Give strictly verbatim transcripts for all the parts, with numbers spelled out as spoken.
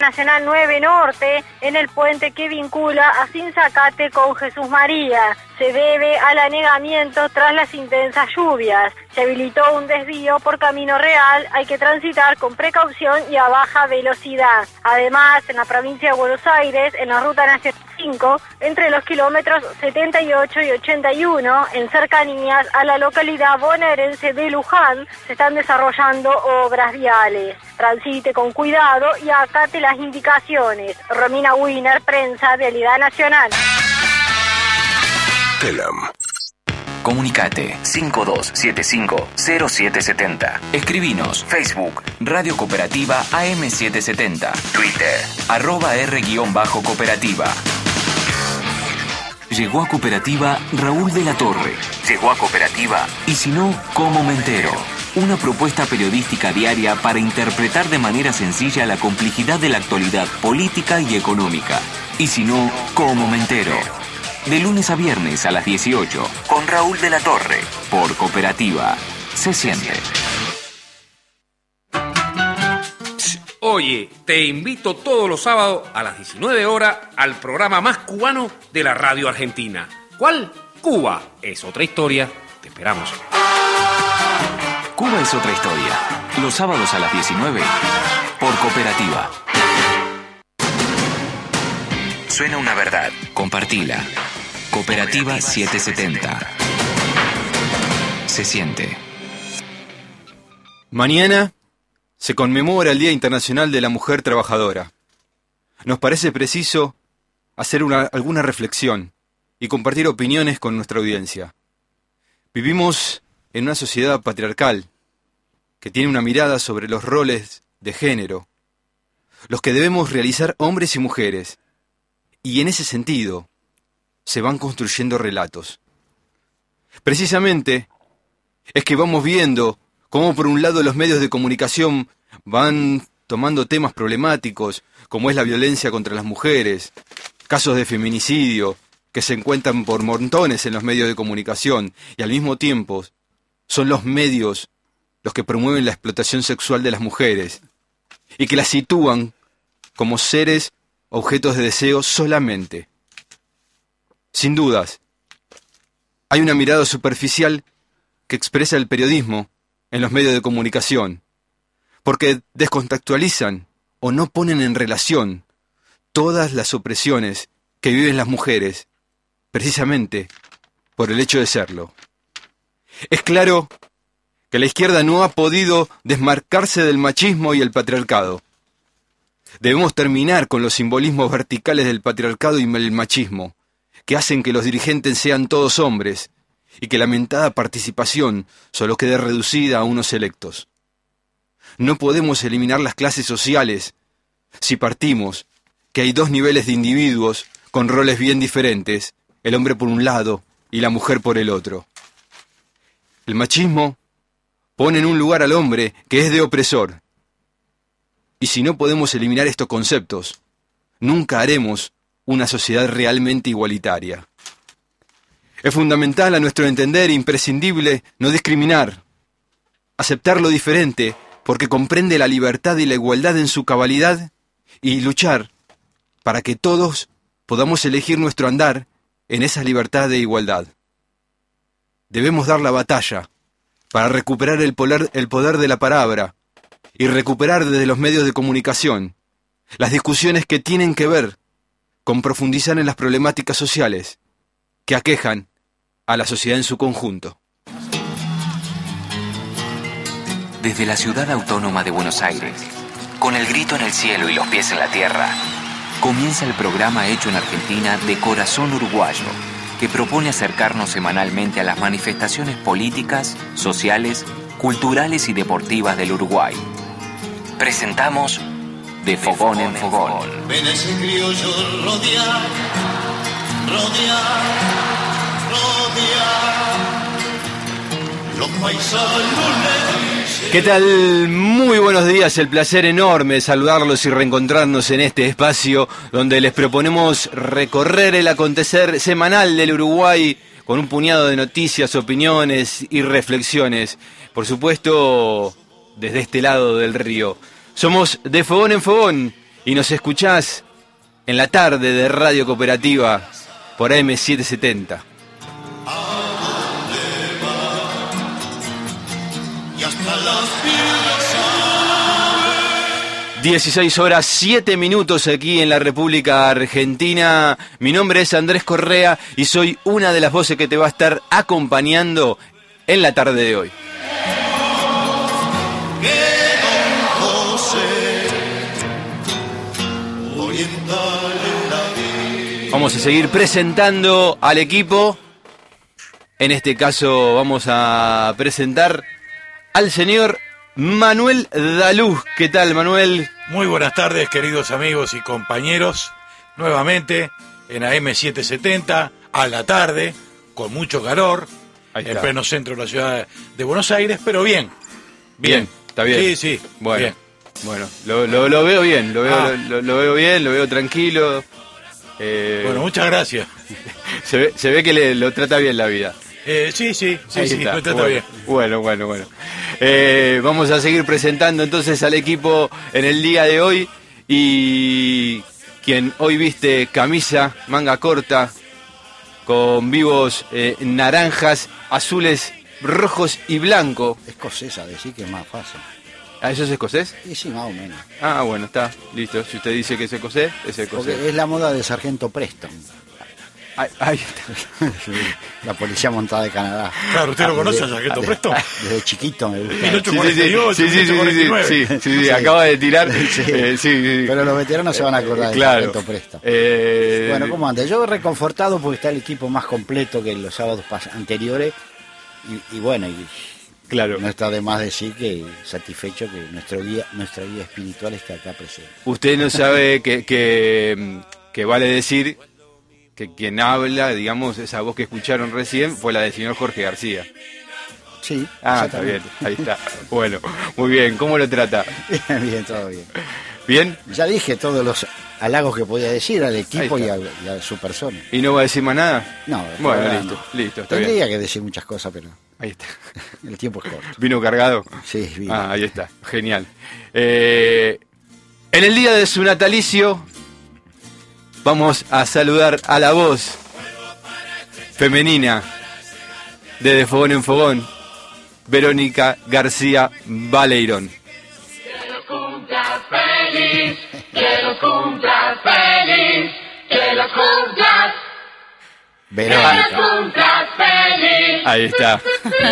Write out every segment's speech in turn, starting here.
Nacional nueve Norte, en el puente que vincula a Sinzacate con Jesús María. Se debe al anegamiento tras las intensas lluvias. Se habilitó un desvío por Camino Real, hay que transitar con precaución y a baja velocidad. Además, en la provincia de Buenos Aires, en la Ruta Nacional cinco, entre los kilómetros setenta y ocho y ochenta y uno, en cercanías a la localidad bonaerense de Luján, se están desarrollando obras viales. Transite con cuidado y acate las indicaciones. Romina Wiener, prensa, Vialidad Nacional. Telam. Comunicate cinco dos siete cinco cero siete siete cero. Escribinos Facebook Radio Cooperativa A M setecientos setenta. Twitter arroba R-cooperativa. Llegó a Cooperativa Raúl de la Torre. Llegó a Cooperativa Y si no, ¿cómo me entero? Una propuesta periodística diaria para interpretar de manera sencilla la complejidad de la actualidad política y económica. Y si no, ¿cómo me entero? De lunes a viernes a las dieciocho, con Raúl de la Torre, por Cooperativa. Se siente. Oye, te invito todos los sábados a las diecinueve horas al programa más cubano de la radio argentina. ¿Cuál? Cuba es otra historia. Te esperamos. Cuba es otra historia. Los sábados a las diecinueve, por Cooperativa. Suena una verdad. Compartila. Cooperativa setecientos setenta. Se siente. Mañana se conmemora el Día Internacional de la Mujer Trabajadora. Nos parece preciso hacer una, alguna reflexión y compartir opiniones con nuestra audiencia. Vivimos en una sociedad patriarcal que tiene una mirada sobre los roles de género, los que debemos realizar hombres y mujeres, y en ese sentido se van construyendo relatos. Precisamente es que vamos viendo cómo por un lado los medios de comunicación van tomando temas problemáticos, como es la violencia contra las mujeres, casos de feminicidio que se encuentran por montones en los medios de comunicación, y al mismo tiempo son los medios los que promueven la explotación sexual de las mujeres y que las sitúan como seres objetos de deseo solamente. Sin dudas, hay una mirada superficial que expresa el periodismo en los medios de comunicación, porque descontextualizan o no ponen en relación todas las opresiones que viven las mujeres, precisamente por el hecho de serlo. Es claro que la izquierda no ha podido desmarcarse del machismo y el patriarcado. Debemos terminar con los simbolismos verticales del patriarcado y el machismo, que hacen que los dirigentes sean todos hombres y que la mentada participación solo quede reducida a unos selectos. No podemos eliminar las clases sociales si partimos que hay dos niveles de individuos con roles bien diferentes, el hombre por un lado y la mujer por el otro. El machismo pone en un lugar al hombre que es de opresor. Y si no podemos eliminar estos conceptos, nunca haremos una sociedad realmente igualitaria. Es fundamental, a nuestro entender, imprescindible no discriminar, aceptar lo diferente, porque comprende la libertad y la igualdad en su cabalidad, y luchar para que todos podamos elegir nuestro andar en esa libertad e igualdad. Debemos dar la batalla para recuperar el poder, el poder de la palabra y recuperar desde los medios de comunicación las discusiones que tienen que ver con profundizar en las problemáticas sociales que aquejan a la sociedad en su conjunto. Desde la ciudad autónoma de Buenos Aires, con el grito en el cielo y los pies en la tierra, comienza el programa hecho en Argentina de Corazón Uruguayo, que propone acercarnos semanalmente a las manifestaciones políticas, sociales, culturales y deportivas del Uruguay. Presentamos De Fogón en Fogón. Ven ese criollo rodear, rodear, rodear. Los paisanos le dicen. ¿Qué tal? Muy buenos días, el placer enorme de saludarlos y reencontrarnos en este espacio donde les proponemos recorrer el acontecer semanal del Uruguay con un puñado de noticias, opiniones y reflexiones. Por supuesto, desde este lado del río. Somos De Fogón en Fogón y nos escuchás en la tarde de Radio Cooperativa por A M setecientos setenta. Y hasta las piedras dieciséis horas, siete minutos aquí en la República Argentina. Mi nombre es Andrés Correa y soy una de las voces que te va a estar acompañando en la tarde de hoy. Vamos a seguir presentando al equipo. En este caso vamos a presentar al señor Manuel Daluz. ¿Qué tal, Manuel? Muy buenas tardes, queridos amigos y compañeros. Nuevamente en A M setecientos setenta, a la tarde, con mucho calor, en pleno centro de la ciudad de Buenos Aires, pero bien. Bien, bien está bien. Sí, sí. Bueno, bien. bueno lo, lo, lo veo bien, lo veo, Ah. lo, lo veo bien, lo veo tranquilo. Eh, Bueno, muchas gracias. se, ve, se ve que le, lo trata bien la vida. Eh, sí, sí, sí, Ahí sí, está. me trata bueno, bien. Bueno, bueno, bueno. Eh, vamos a seguir presentando entonces al equipo en el día de hoy. Y quien hoy viste camisa, manga corta, con vivos eh, naranjas, azules, rojos y blanco. Escocesa, decir que es más fácil. ¿Ah, eso es escocés? Y sí, más o menos. Ah, bueno, está, listo. Si usted dice que es escocés, es escocés. Porque es la moda de Sargento Preston. Ahí, ahí está. Sí, la policía montada de Canadá. Claro, ¿usted lo Ah, conoce de- a Sargento de- Preston? Desde chiquito me gusta. mil ochocientos Sí, cuarenta y ocho, sí, sí, sí, sí, mil ochocientos cuarenta y sí, nueve. sí, sí, sí, Sí. acaba de tirar. Sí. eh, sí, sí. Pero los veteranos se van a acordar de Claro. Sargento Preston. Eh, Bueno, ¿cómo anda? Yo reconfortado porque está el equipo más completo que los sábados pas- anteriores. Y, y bueno, y Claro. no está de más decir que satisfecho que nuestro guía, nuestra guía espiritual está acá presente. Usted no sabe que, que, que vale decir que quien habla, digamos, esa voz que escucharon recién fue la del señor Jorge García. Sí. Ah, está bien, ahí está. Bueno, muy bien. ¿Cómo lo trata? Bien, bien, todo bien. ¿Bien? Ya dije todos los halagos que podía decir al equipo Ahí y está. a, y a su persona. ¿Y no va a decir más nada? No, Bueno, ahora listo, no. listo, está Tendría bien. que decir muchas cosas, pero Ahí está. el tiempo es corto. ¿Vino cargado? Sí, bien. Ah, ahí está, genial. Eh, en el día de su natalicio, vamos a saludar a la voz femenina de De Fogón en Fogón, Verónica García Baleirón. Verónica. Ahí está.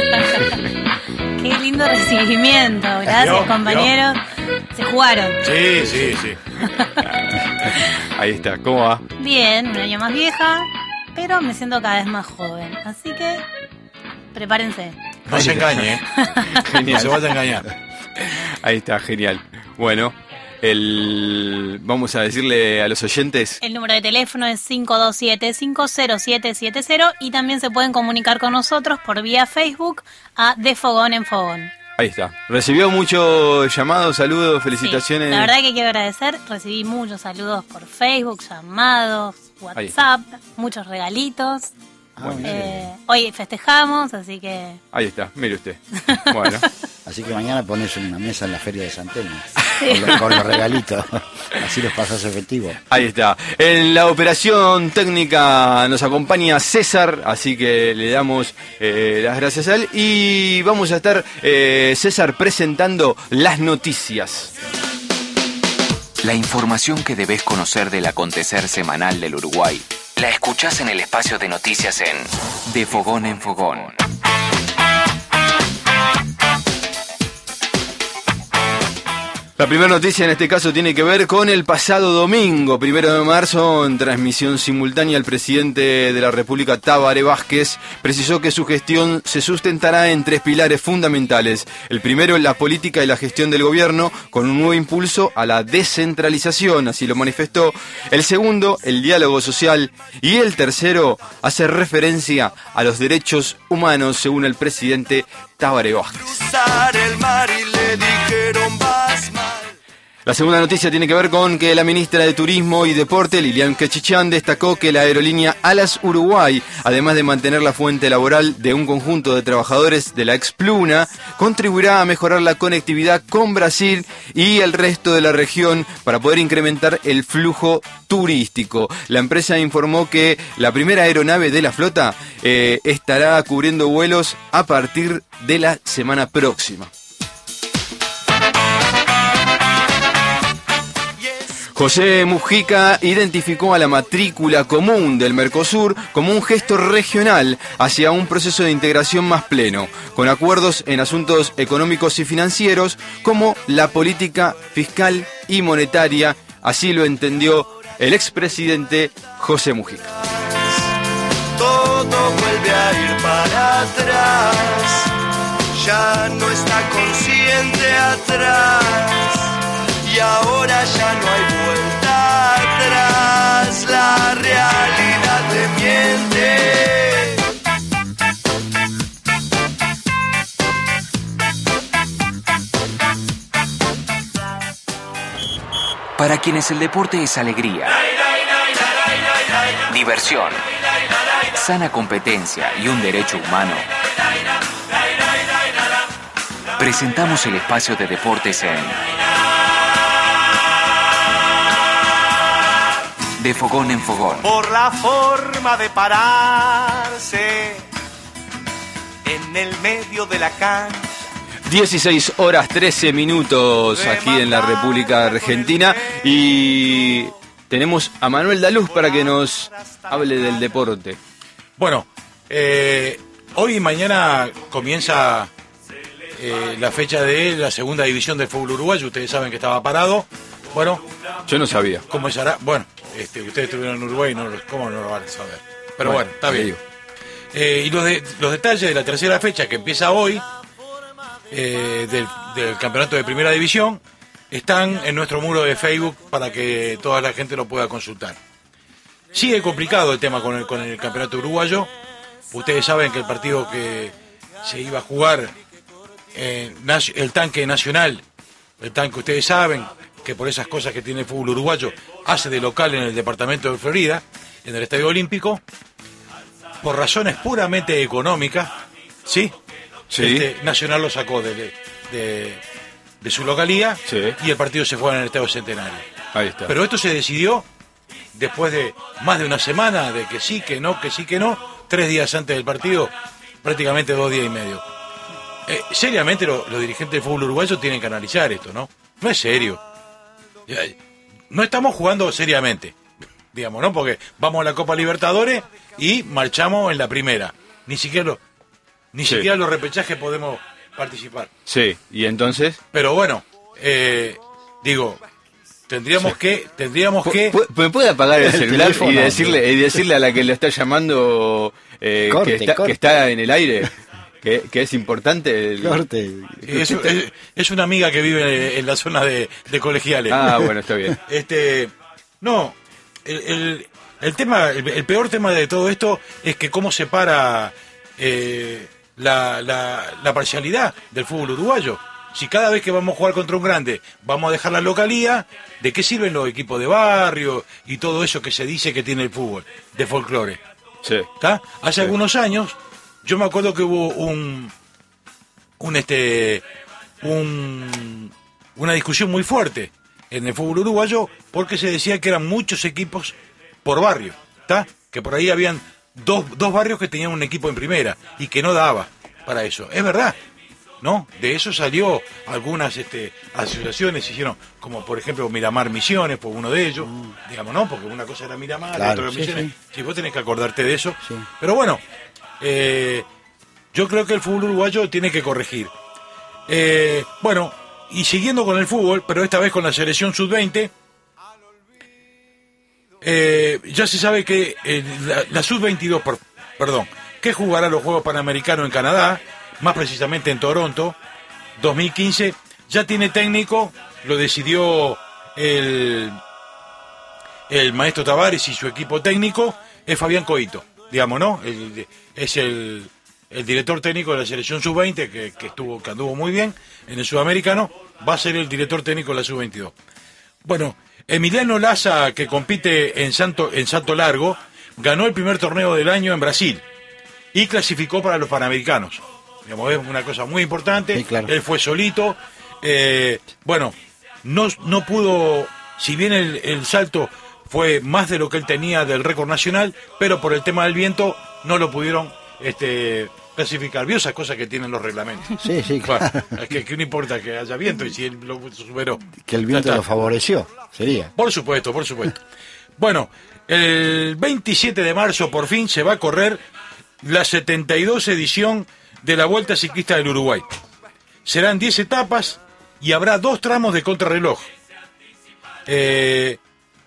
Qué lindo recibimiento. Gracias, ¿Vio? compañeros. Se jugaron. Sí, sí, sí. Ahí está. ¿Cómo va? Bien, un año más vieja, pero me siento cada vez más joven. Así que prepárense. No se engañe, ¿eh? No se Genial. vaya a engañar. Ahí está, genial. Bueno, el vamos a decirle a los oyentes. El número de teléfono es cinco dos siete, cinco cero siete siete cero y también se pueden comunicar con nosotros por vía Facebook a De Fogón en Fogón. Ahí está. Recibió muchos llamados, saludos, felicitaciones. Sí, la verdad que quiero agradecer, recibí muchos saludos por Facebook, llamados, WhatsApp, muchos regalitos. Ah, bien. Eh, hoy festejamos, así que Ahí está, mire usted. Bueno, Así que mañana pones una mesa en la feria de San Telmo con, los, con los regalitos. Así los pasas efectivo. ahí está. En la operación técnica nos acompaña César, así que le damos eh, las gracias a él. Y vamos a estar, eh, César, presentando las noticias. La información que debes conocer del acontecer semanal del Uruguay la escuchás en el espacio de noticias en De Fogón en Fogón. La primera noticia en este caso tiene que ver con el pasado domingo, primero de marzo, en transmisión simultánea, el presidente de la República, Tabaré Vázquez, precisó que su gestión se sustentará en tres pilares fundamentales. El primero, la política y la gestión del gobierno, con un nuevo impulso a la descentralización, así lo manifestó. El segundo, el diálogo social. Y el tercero, hace referencia a los derechos humanos, según el presidente Tabaré Vázquez. cruzar el mar y le dijeron vas mal. La segunda noticia tiene que ver con que la ministra de Turismo y Deporte, Lilian Quechichán, destacó que la aerolínea Alas Uruguay, además de mantener la fuente laboral de un conjunto de trabajadores de la Expluna, contribuirá a mejorar la conectividad con Brasil y el resto de la región para poder incrementar el flujo turístico. La empresa informó que la primera aeronave de la flota eh, estará cubriendo vuelos a partir de la semana próxima. José Mujica identificó a la matrícula común del Mercosur como un gesto regional hacia un proceso de integración más pleno, con acuerdos en asuntos económicos y financieros como la política fiscal y monetaria. Así lo entendió el expresidente José Mujica. Todo vuelve a ir para atrás, ya no está consciente atrás. Y ahora ya no hay vuelta atrás, la realidad te miente. Para quienes el deporte es alegría, diversión, sana competencia y un derecho humano, presentamos el espacio de deportes en De Fogón en Fogón. Por la forma de pararse en el medio de la cancha. dieciséis horas trece minutos aquí en la República Argentina y tenemos a Manuel Daluz para que nos hable del deporte. Bueno, eh, hoy y mañana comienza eh, la fecha de la segunda división del fútbol uruguayo. Ustedes saben que estaba parado. Bueno, yo no sabía. ¿Cómo será? Bueno, este, ustedes estuvieron en Uruguay, no, ¿cómo no lo van a saber? Pero bueno, bueno está bien. Eh, y los, de, los detalles de la tercera fecha que empieza hoy, eh, del, del campeonato de primera división, están en nuestro muro de Facebook para que toda la gente lo pueda consultar. Sigue complicado el tema con el, con el campeonato uruguayo. Ustedes saben que el partido que se iba a jugar, eh, el tanque nacional, el tanque, ustedes saben que por esas cosas que tiene el fútbol uruguayo, hace de local en el departamento de Florida, en el Estadio Olímpico, por razones puramente económicas, ¿sí? Sí. Este, Nacional lo sacó de, de, de su localía, sí, y el partido se juega en el Estadio Centenario. Ahí está. Pero esto se decidió después de más de una semana de que sí, que no, que sí, que no, tres días antes del partido, prácticamente dos días y medio. Eh, seriamente lo, los dirigentes del fútbol uruguayo tienen que analizar esto, ¿no? No es serio. No estamos jugando seriamente, digamos, ¿no? Porque vamos a la Copa Libertadores y marchamos en la primera. Ni siquiera, lo, ni sí. siquiera los repechajes podemos participar. Sí, y entonces... Pero bueno, eh, digo, tendríamos sí. que... tendríamos que ¿Me puede apagar el, el celular y decirle, y decirle a la que lo está llamando eh, corte, que, está, que está en el aire? Que, que es importante el... Corte. Es, es, es una amiga que vive en la zona de, de Colegiales. Ah, bueno, está bien. Este, no, el, el, el tema, el, el peor tema de todo esto es que cómo separa eh, la, la, la parcialidad del fútbol uruguayo. Si cada vez que vamos a jugar contra un grande vamos a dejar la localía, ¿de qué sirven los equipos de barrio y todo eso que se dice que tiene el fútbol de folclore? Sí. ¿Está? Hace sí. algunos años... Yo me acuerdo que hubo un, un este, un, una discusión muy fuerte en el fútbol uruguayo porque se decía que eran muchos equipos por barrio, ¿está? Que por ahí habían dos, dos barrios que tenían un equipo en primera y que no daba para eso. Es verdad, ¿no? De eso salió algunas este, asociaciones, hicieron, como por ejemplo Miramar Misiones, fue uno de ellos, mm. digamos, ¿no? Porque una cosa era Miramar, claro, otra era sí, Misiones. Sí. Sí, vos tenés que acordarte de eso. Sí. Pero bueno... Eh, yo creo que el fútbol uruguayo tiene que corregir. Eh, bueno, y siguiendo con el fútbol, pero esta vez con la selección sub veinte, eh, ya se sabe que eh, la, la sub veintidós, por, perdón, que jugará los Juegos Panamericanos en Canadá, más precisamente en Toronto, dos mil quince, ya tiene técnico, lo decidió el, el maestro Tavares y su equipo técnico, es Fabián Coito. Digamos, ¿no? El, es el, el director técnico de la selección sub veinte, que, que, estuvo, que anduvo muy bien en el sudamericano, va a ser el director técnico de la sub veintidós. Bueno, Emiliano Laza, que compite en Santo, en Salto Largo, ganó el primer torneo del año en Brasil y clasificó para los Panamericanos. Digamos, es una cosa muy importante. Sí, claro. Él fue solito. Eh, bueno, no, no pudo, si bien el, el salto fue más de lo que él tenía del récord nacional, pero por el tema del viento no lo pudieron este, clasificar. ¿Vio esas cosas que tienen los reglamentos? Sí, sí, claro. Bueno, es que, que no importa que haya viento y si él lo superó. Que el viento lo favoreció, sería. Por supuesto, por supuesto. Bueno, el veintisiete de marzo por fin se va a correr la setenta y dos edición de la Vuelta Ciclista del Uruguay. Serán diez etapas y habrá dos tramos de contrarreloj. Eh,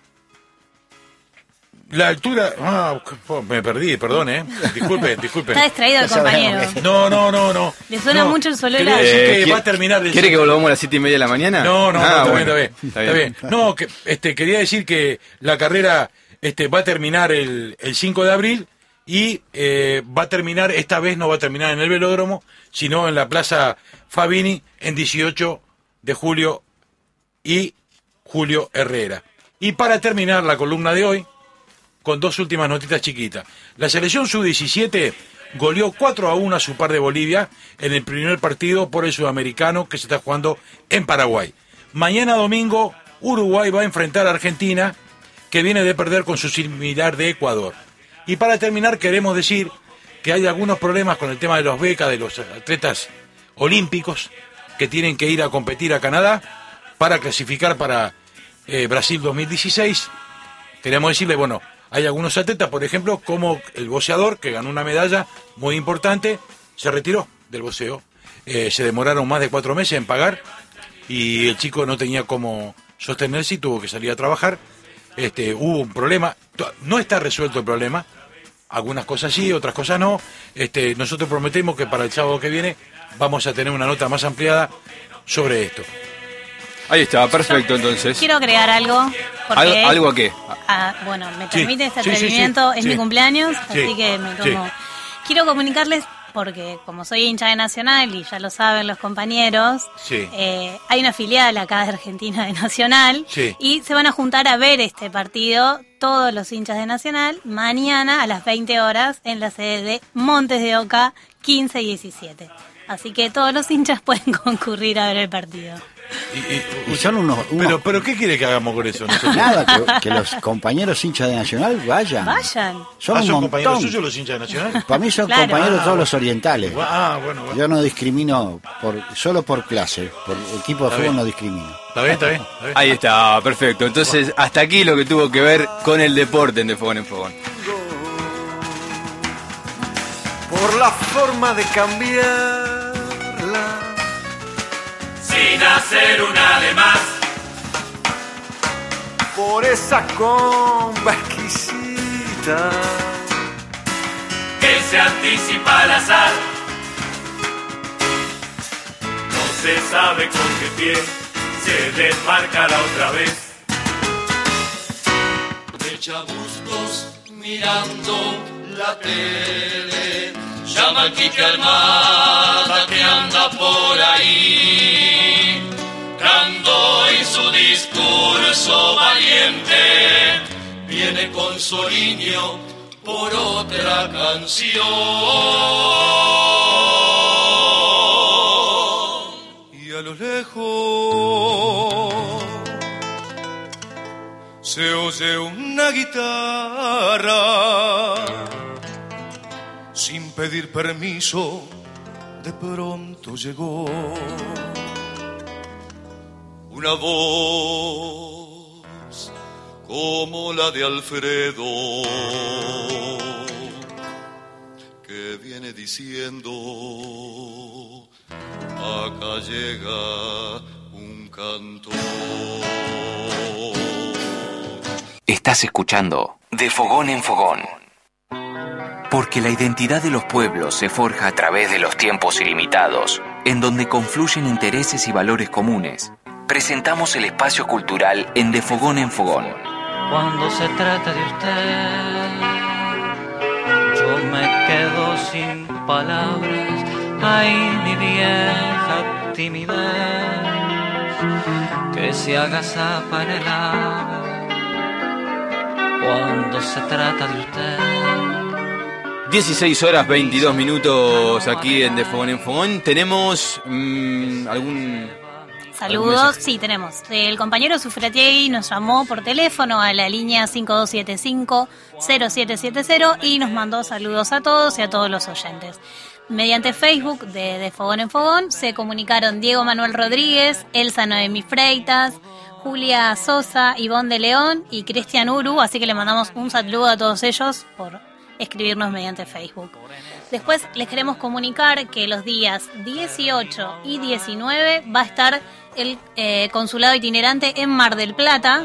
la altura... Ah, me perdí, perdón, ¿eh? Disculpe, disculpe. Está distraído el compañero. No, no, no, no. Le suena no. mucho el celular. Quería decir Eh, que va a terminar... El... ¿Quiere que volvamos a las siete y media de la mañana? No, no, ah, no, bueno. está bien, está bien. Está bien. No, que, este, quería decir que la carrera este, va a terminar el, el cinco de abril y eh, va a terminar, esta vez no va a terminar en el velódromo, sino en la Plaza Fabini en dieciocho de julio y Julio Herrera. Y para terminar la columna de hoy, con dos últimas notitas chiquitas. La selección sub diecisiete goleó cuatro a uno a su par de Bolivia en el primer partido por el sudamericano que se está jugando en Paraguay. Mañana domingo, Uruguay va a enfrentar a Argentina, que viene de perder con su similar de Ecuador. Y para terminar, queremos decir que hay algunos problemas con el tema de los becas de los atletas olímpicos que tienen que ir a competir a Canadá para clasificar para eh, Brasil dos mil dieciséis. Queremos decirle, bueno, hay algunos atletas, por ejemplo, como el boxeador, que ganó una medalla muy importante, se retiró del boxeo. Eh, se demoraron más de cuatro meses en pagar y el chico no tenía cómo sostenerse y tuvo que salir a trabajar. Este, hubo un problema, no está resuelto el problema, algunas cosas sí, otras cosas no. Este, nosotros prometemos que para el sábado que viene vamos a tener una nota más ampliada sobre esto. Ahí está, perfecto. Entonces. Quiero agregar algo. Porque, ¿Algo, ¿Algo a qué? Ah, bueno, me Sí, permite este sí, sí, atrevimiento, sí, es sí. mi cumpleaños, Sí, así que me tomo. sí. Quiero comunicarles, porque como soy hincha de Nacional y ya lo saben los compañeros, Sí. eh, hay una filial acá de Argentina de Nacional Sí. y se van a juntar a ver este partido todos los hinchas de Nacional mañana a las veinte horas en la sede de Montes de Oca quince y diecisiete. Así que todos los hinchas pueden concurrir a ver el partido. Y, y- Y son unos... unos- pero, pero, ¿qué quiere que hagamos con eso nosotros? Nada, que, que los compañeros hinchas de Nacional vayan. Vayan. Son Ah, un ¿son compañeros montón. suyos los hinchas de Nacional? Para mí son Claro. compañeros de todos los orientales. Ah, bueno, bueno. Yo no discrimino por solo por clase, por equipo de Está fútbol bien. no discrimino. Está bien, está bien. Está bien. Ahí está, perfecto. Entonces, hasta aquí lo que tuvo que ver con el deporte en De Fogón en Fogón. Por la forma de cambiarla. Sin hacer una de más. Por esa comba exquisita. Que se anticipa al azar. No se sabe con qué pie se desmarcará otra vez. De chabuscos mirando la tele, llama al Quique Almada que anda por ahí, Candoy su discurso valiente, viene con Soliño por otra canción. Y a lo lejos se oye una guitarra, sin pedir permiso, de pronto llegó una voz como la de Alfredo, que viene diciendo: acá llega un cantor. Estás escuchando De Fogón en Fogón. Porque la identidad de los pueblos se forja a través de los tiempos ilimitados, en donde confluyen intereses y valores comunes. Presentamos el espacio cultural en De Fogón en Fogón. Cuando se trata de usted, yo me quedo sin palabras. Ay, mi vieja timidez, que se agazapa en el agua cuando se trata de usted. dieciséis horas veintidós minutos aquí en De Fogón en Fogón. ¿Tenemos mmm, algún... Saludos, sí, tenemos. El compañero Sufratiegui nos llamó por teléfono a la línea cinco dos siete cinco cero siete siete cero y nos mandó saludos a todos y a todos los oyentes. Mediante Facebook de, de Fogón en Fogón se comunicaron Diego Manuel Rodríguez, Elsa Noemí Freitas, Julia Sosa, Ivonne de León y Cristian Uru, así que le mandamos un saludo a todos ellos por escribirnos mediante Facebook. Después les queremos comunicar que los días dieciocho y diecinueve va a estar el eh, consulado itinerante en Mar del Plata.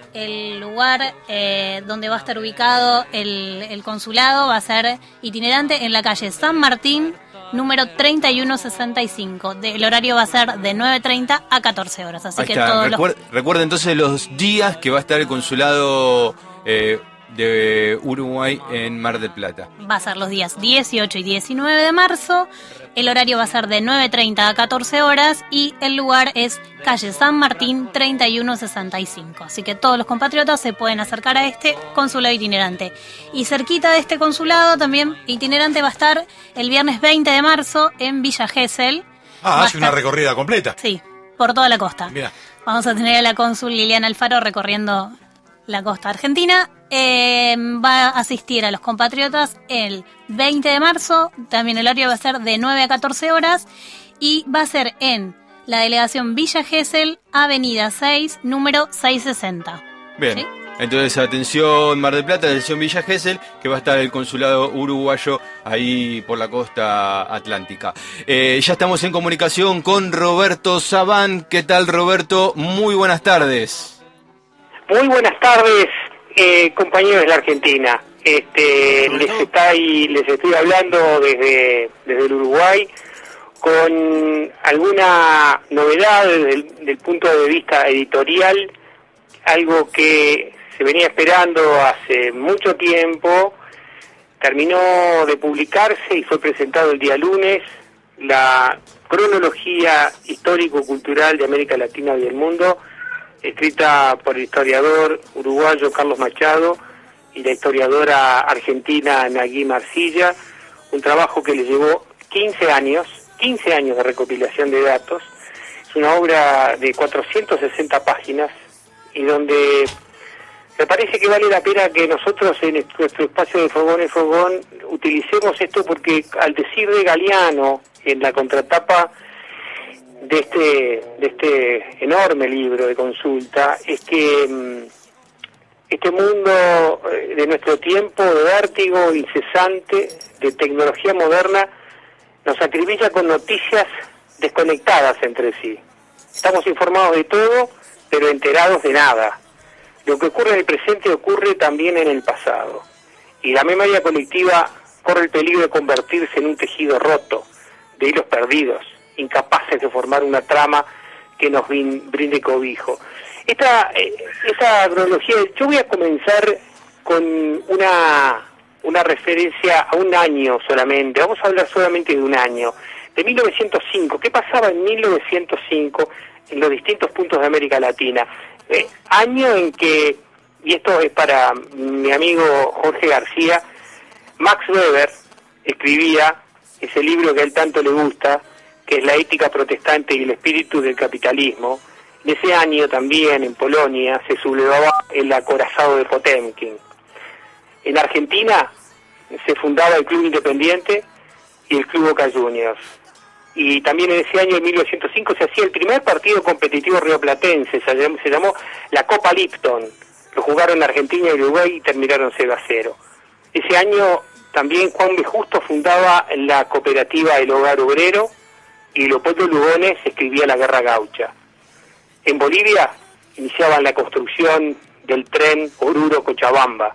El lugar eh, donde va a estar ubicado el, el consulado va a ser itinerante en la calle San Martín, número treinta y uno sesenta y cinco. De, el horario va a ser de nueve treinta a catorce horas. Así Ahí que está. todos Recuer- los... Recuerda entonces los días que va a estar el consulado eh, de Uruguay en Mar del Plata. Va a ser los días dieciocho y diecinueve de marzo. El horario va a ser de nueve treinta a catorce horas y el lugar es calle San Martín treinta y uno sesenta y cinco. Así que todos los compatriotas se pueden acercar a este consulado itinerante. Y cerquita de este consulado también itinerante va a estar el viernes veinte de marzo en Villa Gesell. Ah, Va hace a una estar- recorrida completa. Sí, por toda la costa. Mira. Vamos a tener a la cónsul Liliana Alfaro recorriendo la costa argentina. Eh, va a asistir a los compatriotas el veinte de marzo, también el horario va a ser de nueve a catorce horas y va a ser en la delegación Villa Gesell, avenida seis, número seiscientos sesenta. Bien. ¿Sí? Entonces, atención Mar del Plata, atención Villa Gesell, que va a estar el consulado uruguayo ahí por la costa atlántica. Eh, ya estamos en comunicación con Roberto Sabán. ¿Qué tal, Roberto? Muy buenas tardes. Muy buenas tardes, eh, compañeros de la Argentina. Este, les, está ahí, les estoy hablando desde, desde el Uruguay con alguna novedad desde el del punto de vista editorial, algo que se venía esperando hace mucho tiempo. Terminó de publicarse y fue presentado el día lunes la cronología histórico-cultural de América Latina y el mundo, escrita por el historiador uruguayo Carlos Machado y la historiadora argentina Nagui Marcilla, un trabajo que le llevó quince años, quince años de recopilación de datos. Es una obra de cuatrocientas sesenta páginas y donde me parece que vale la pena que nosotros en nuestro espacio de Fogón en Fogón utilicemos esto, porque al decir de Galeano en la contratapa de este de este enorme libro de consulta es que este mundo de nuestro tiempo de vértigo incesante, de tecnología moderna, nos acribilla con noticias desconectadas entre sí. Estamos informados de todo, pero enterados de nada. Lo que ocurre en el presente ocurre también en el pasado. Y la memoria colectiva corre el peligro de convertirse en un tejido roto, de hilos perdidos, incapaces de formar una trama que nos brinde cobijo. Esta, esta cronología, yo voy a comenzar con una, una referencia a un año solamente, vamos a hablar solamente de un año, de mil novecientos cinco. ¿Qué pasaba en mil novecientos cinco en los distintos puntos de América Latina? Eh, año en que, y esto es para mi amigo Jorge García, Max Weber escribía ese libro que a él tanto le gusta, que es La ética protestante y el espíritu del capitalismo. En ese año también en Polonia se sublevaba el acorazado de Potemkin. En Argentina se fundaba el Club Independiente y el Club Boca Juniors. Y también en ese año, en mil novecientos cinco, se hacía el primer partido competitivo rioplatense, se llamó, se llamó la Copa Lipton. Lo jugaron Argentina y Uruguay y terminaron cero a cero. Ese año también Juan B. Justo fundaba la cooperativa El Hogar Obrero y Leopoldo Lugones escribía La Guerra Gaucha. En Bolivia iniciaban la construcción del tren Oruro-Cochabamba.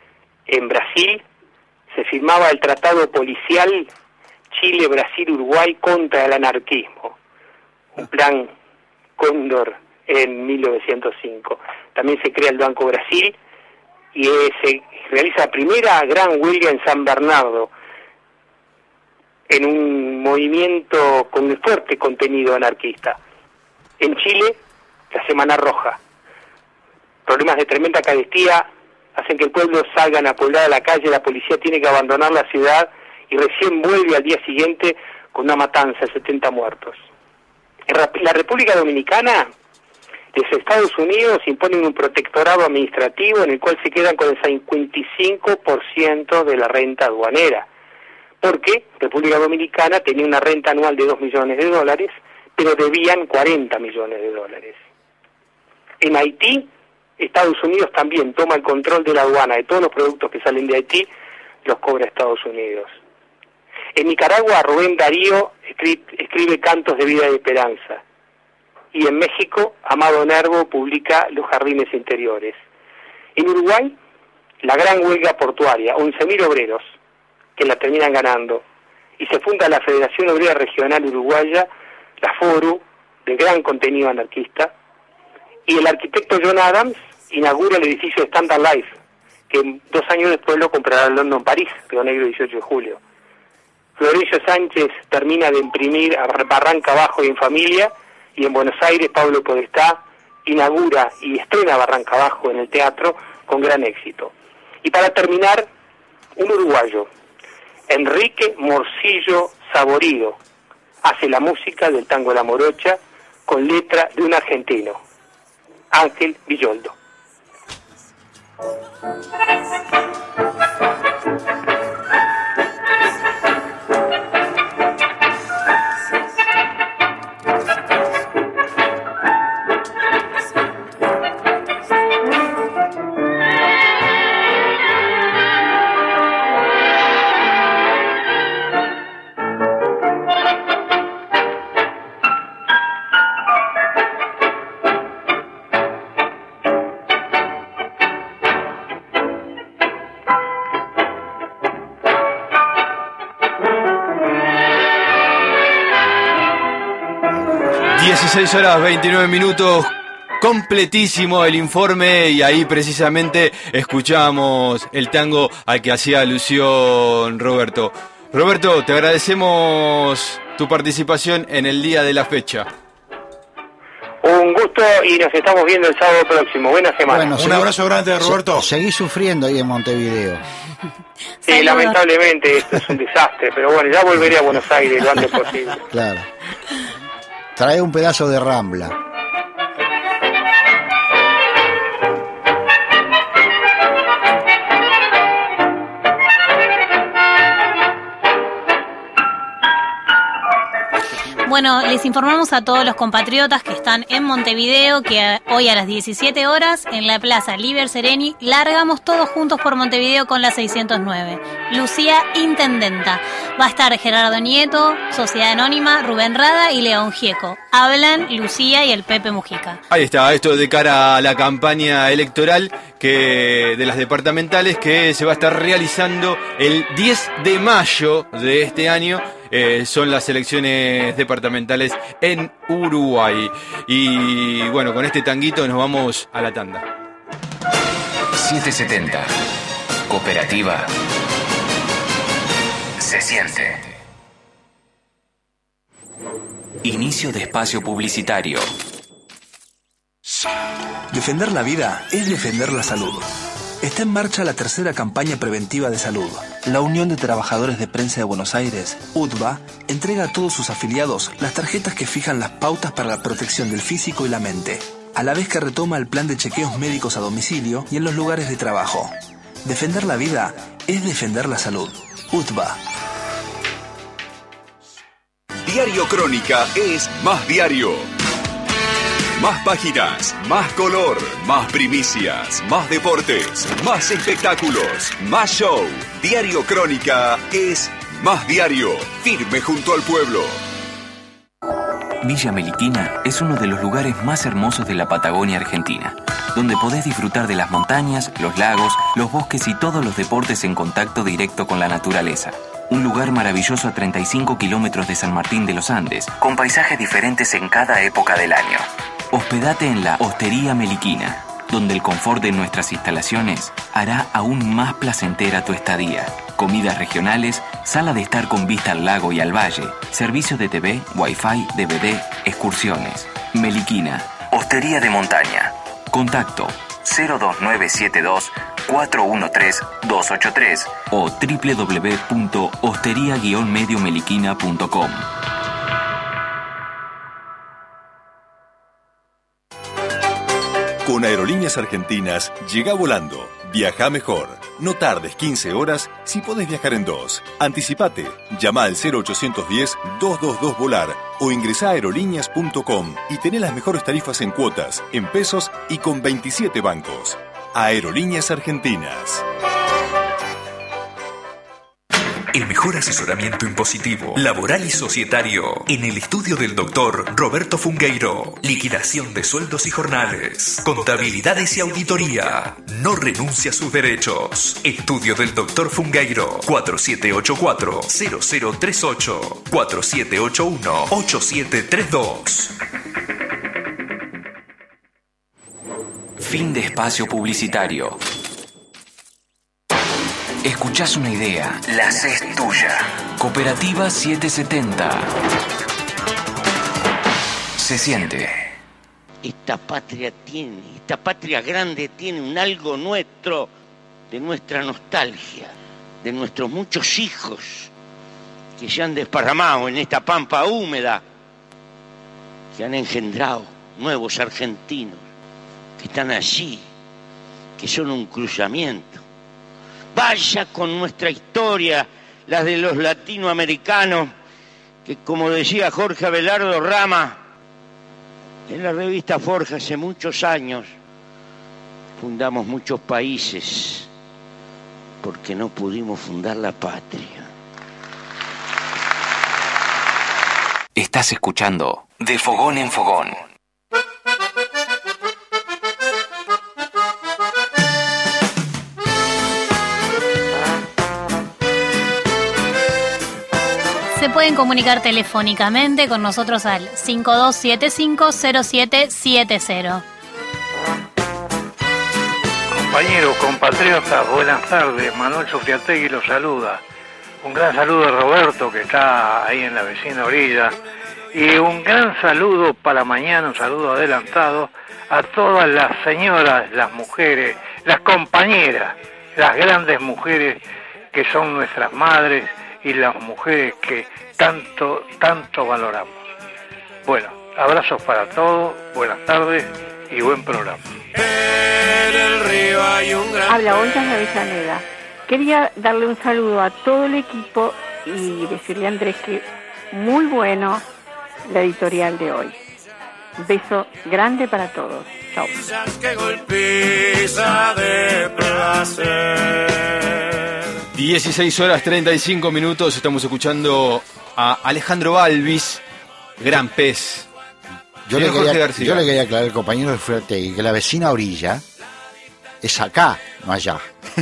En Brasil se firmaba el tratado policial Chile-Brasil-Uruguay contra el anarquismo, un plan Cóndor en mil novecientos cinco. También se crea el Banco Brasil y eh, se realiza la primera gran huelga en San Bernardo, en un movimiento con un fuerte contenido anarquista. En Chile, la Semana Roja. Problemas de tremenda carestía hacen que el pueblo salga a poblar a la calle, la policía tiene que abandonar la ciudad y recién vuelve al día siguiente con una matanza de setenta muertos. En la República Dominicana, los Estados Unidos imponen un protectorado administrativo en el cual se quedan con el cincuenta y cinco por ciento de la renta aduanera, porque República Dominicana tenía una renta anual de dos millones de dólares, pero debían cuarenta millones de dólares. En Haití, Estados Unidos también toma el control de la aduana de todos los productos que salen de Haití, los cobra Estados Unidos. En Nicaragua, Rubén Darío escribe, escribe Cantos de Vida y Esperanza. Y en México, Amado Nervo publica Los Jardines Interiores. En Uruguay, la gran huelga portuaria, once mil obreros, que la terminan ganando. Y se funda la Federación Obrera Regional Uruguaya, la FORU, de gran contenido anarquista. Y el arquitecto John Adams inaugura el edificio Standard Life, que dos años después lo comprará London París, Río Negro, dieciocho de julio. Florencio Sánchez termina de imprimir a Barranca Abajo y En Familia, y en Buenos Aires Pablo Podestá inaugura y estrena Barranca Abajo en el teatro con gran éxito. Y para terminar, un uruguayo, Enrique Morcillo Saborido, hace la música del tango La Morocha con letra de un argentino, Ángel Villoldo. dieciséis horas veintinueve minutos, completísimo el informe, y ahí precisamente escuchamos el tango al que hacía alusión Roberto. Roberto, te agradecemos tu participación en el día de la fecha. Un gusto y nos estamos viendo el sábado próximo. Buena semana. Bueno, un abrazo grande, Roberto. Se, seguí sufriendo ahí en Montevideo. Sí, Saludos. Lamentablemente esto es un desastre, pero bueno, ya volveré a Buenos Aires lo antes posible. Claro. Trae un pedazo de Rambla. Bueno, les informamos a todos los compatriotas que están en Montevideo que hoy a las diecisiete horas en la Plaza Liber Sereni largamos todos juntos por Montevideo con la seiscientos nueve. Lucía Intendenta. Va a estar Gerardo Nieto, Sociedad Anónima, Rubén Rada y León Gieco. Hablan Lucía y el Pepe Mujica. Ahí está, esto de cara a la campaña electoral que de las departamentales que se va a estar realizando el diez de mayo de este año. Eh, son las elecciones departamentales en Uruguay. Y bueno, con este tanguito nos vamos a la tanda. setecientos setenta. Cooperativa. Se siente. Inicio de espacio publicitario. Defender la vida es defender la salud. Está en marcha la tercera campaña preventiva de salud. La Unión de Trabajadores de Prensa de Buenos Aires, U T B A, entrega a todos sus afiliados las tarjetas que fijan las pautas para la protección del físico y la mente, a la vez que retoma el plan de chequeos médicos a domicilio y en los lugares de trabajo. Defender la vida es defender la salud. U T B A. Diario Crónica es más diario. Más páginas, más color, más primicias, más deportes, más espectáculos, más show. Diario Crónica es más diario, firme junto al pueblo. Villa Meliquina es uno de los lugares más hermosos de la Patagonia Argentina, donde podés disfrutar de las montañas, los lagos, los bosques y todos los deportes en contacto directo con la naturaleza. Un lugar maravilloso a treinta y cinco kilómetros de San Martín de los Andes, con paisajes diferentes en cada época del año. Hospedate en la Hostería Meliquina. donde el confort de nuestras instalaciones hará aún más placentera tu estadía. Comidas regionales, sala de estar con vista al lago y al valle, servicio de T V, Wi-Fi, D V D, excursiones. Meliquina, hostería de montaña. Contacto cero dos nueve siete dos cuatro uno tres dos ocho tres o doble u doble u doble u punto hostería guion medio meliquina punto com. Con Aerolíneas Argentinas, llega volando. Viaja mejor. No tardes quince horas si podés viajar en dos. Anticipate. Llama al cero ochocientos diez dos dos dos volar o ingresá a aerolíneas punto com y tené las mejores tarifas en cuotas, en pesos y con veintisiete bancos. Aerolíneas Argentinas. El mejor asesoramiento impositivo, laboral y societario en el estudio del doctor Roberto Fungueiro. Liquidación de sueldos y jornales, contabilidades y auditoría. No renuncia a sus derechos. Estudio del doctor Fungueiro. cuatro siete ocho cuatro cero cero tres ocho cuatro siete ocho uno ocho siete tres dos. Fin de espacio publicitario. Escuchás una idea, la haces tuya. Cooperativa setecientos setenta. Se siente. Esta patria tiene, esta patria grande tiene un algo nuestro, de nuestra nostalgia, de nuestros muchos hijos que se han desparramado en esta pampa húmeda, que han engendrado nuevos argentinos, que están allí, que son un cruzamiento. Vaya con nuestra historia, la de los latinoamericanos, que como decía Jorge Abelardo Rama, en la revista Forja hace muchos años, fundamos muchos países porque no pudimos fundar la patria. Estás escuchando De Fogón en Fogón. Se pueden comunicar telefónicamente con nosotros al cinco dos siete cinco cero siete siete cero. Compañeros, compatriotas, buenas tardes. Manuel Sofiategui los saluda. Un gran saludo a Roberto, que está ahí en la vecina orilla. Y un gran saludo para mañana, un saludo adelantado a todas las señoras, las mujeres, las compañeras, las grandes mujeres que son nuestras madres y las mujeres que tanto, tanto valoramos. Bueno, abrazos para todos, buenas tardes y buen programa. Habla Olga de Avellaneda. Quería darle un saludo a todo el equipo y decirle a Andrés que muy bueno la editorial de hoy. Un beso grande para todos. Chao. dieciséis horas treinta y cinco minutos, estamos escuchando a Alejandro Balvis, gran pez. Yo le, quería, yo le quería aclarar al compañero de Fuertegui que la vecina orilla es acá, no allá.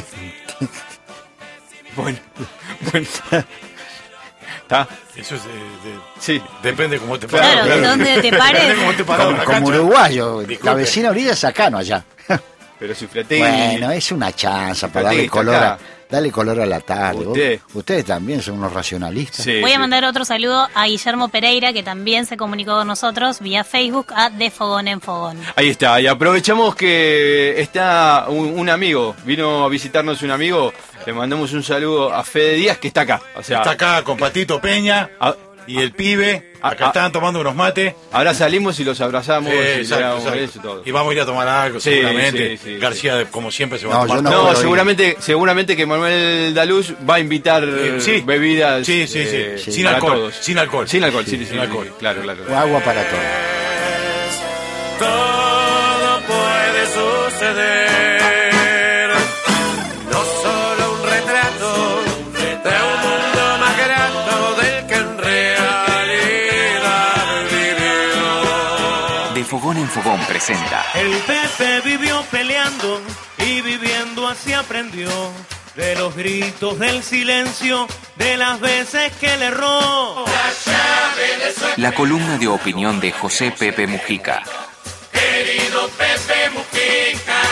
Bueno, bueno. ¿Está? Eso es de, de, sí. Depende cómo te pares. Claro, claro. ¿Dónde te pares? Como, como uruguayo, Disculpe. La vecina orilla es acá, no allá. Pero si Fuertegui... Bueno, es una chanza para darle color a... Dale color a la tarde. Usted. Ustedes también son unos racionalistas. Sí, Voy sí. a mandar otro saludo a Guillermo Pereira, que también se comunicó con nosotros vía Facebook a De Fogón en Fogón. Ahí está, y aprovechamos que está un, un amigo, vino a visitarnos un amigo, le mandamos un saludo a Fede Díaz, que está acá. O sea, está acá con Patito Peña a, y el pibe, acá a, estaban tomando unos mates. Ahora salimos y los abrazamos sí, y, exacto, exacto. Eso, todo. Y vamos a ir a tomar algo, sí, seguramente. Sí, sí, García, sí. como siempre, se va no, a tomar. No, no seguramente, seguramente que Manuel Daluz va a invitar eh, sí. bebidas. Sí, sí, sí. Eh, sí. Sin, alcohol, todos. sin alcohol. Sin alcohol. Sí, sí, sí, sin sí, alcohol. Sí, claro, claro. O agua para todos. Todo puede suceder. No solo un retrato de un mundo más grato del que en realidad vivió. De Fogón en Fogón presenta. El Pepe vivió peleando y viviendo así aprendió. De los gritos, del silencio, de las veces que le erró. La columna de opinión de José Pepe Mujica. Querido Pepe Mujica,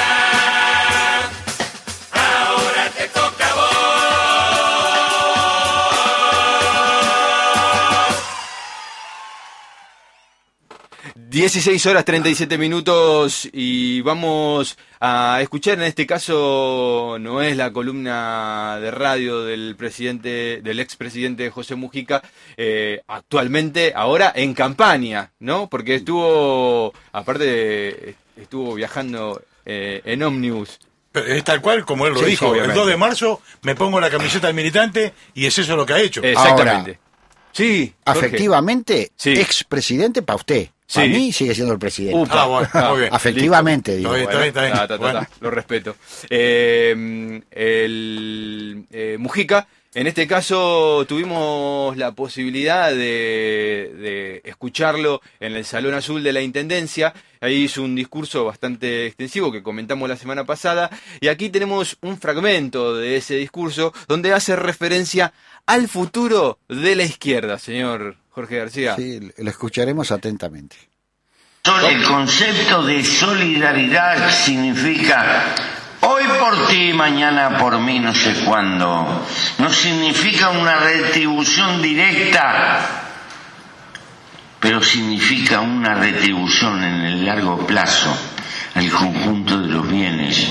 dieciséis horas treinta y siete minutos y vamos a escuchar, en este caso no es la columna de radio del presidente, del expresidente José Mujica, eh, actualmente, ahora en campaña, ¿no? Porque estuvo, aparte, estuvo viajando eh, en ómnibus. Es tal cual como él lo Sí, dijo. obviamente. El dos de marzo me pongo la camiseta del militante y es eso lo que ha hecho. Exactamente. Ahora, sí, Jorge. afectivamente, Sí. expresidente para usted. Para Sí. mí sigue siendo el presidente. Upa. Ah, bueno, muy bien. Afectivamente, digo. Está bien, está bien, está bien. Ta, ta, ta, Bueno. ta, lo respeto. Eh, el eh, Mujica, en este caso tuvimos la posibilidad de, de escucharlo en el Salón Azul de la Intendencia. Ahí hizo un discurso bastante extensivo que comentamos la semana pasada. Y aquí tenemos un fragmento de ese discurso donde hace referencia al futuro de la izquierda, señor Jorge García. Sí, lo escucharemos atentamente. El concepto de solidaridad significa hoy por ti, mañana por mí, no sé cuándo. No significa una retribución directa, pero significa una retribución en el largo plazo al conjunto de los bienes,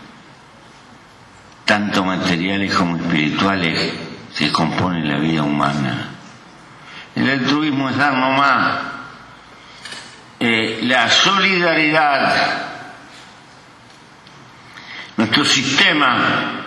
tanto materiales como espirituales, que componen la vida humana. El altruismo es dar nomás. Eh, la solidaridad, nuestro sistema,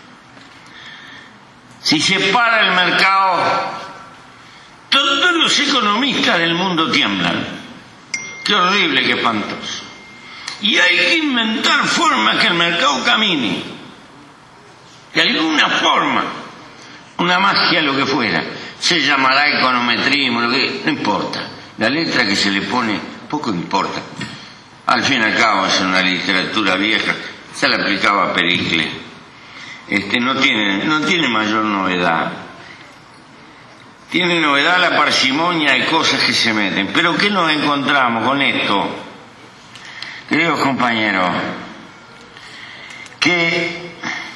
si se para el mercado, todos los economistas del mundo tiemblan. Qué horrible, qué espantoso. Y hay que inventar formas que el mercado camine. De alguna forma, una magia, lo que fuera. Se llamará econometrismo, lo que no importa. La letra que se le pone, poco importa. Al fin y al cabo es una literatura vieja, se la aplicaba a Pericles. Este, no tiene, no tiene mayor novedad. Tiene novedad la parsimonia de cosas que se meten. Pero ¿qué nos encontramos con esto? Queridos compañeros, que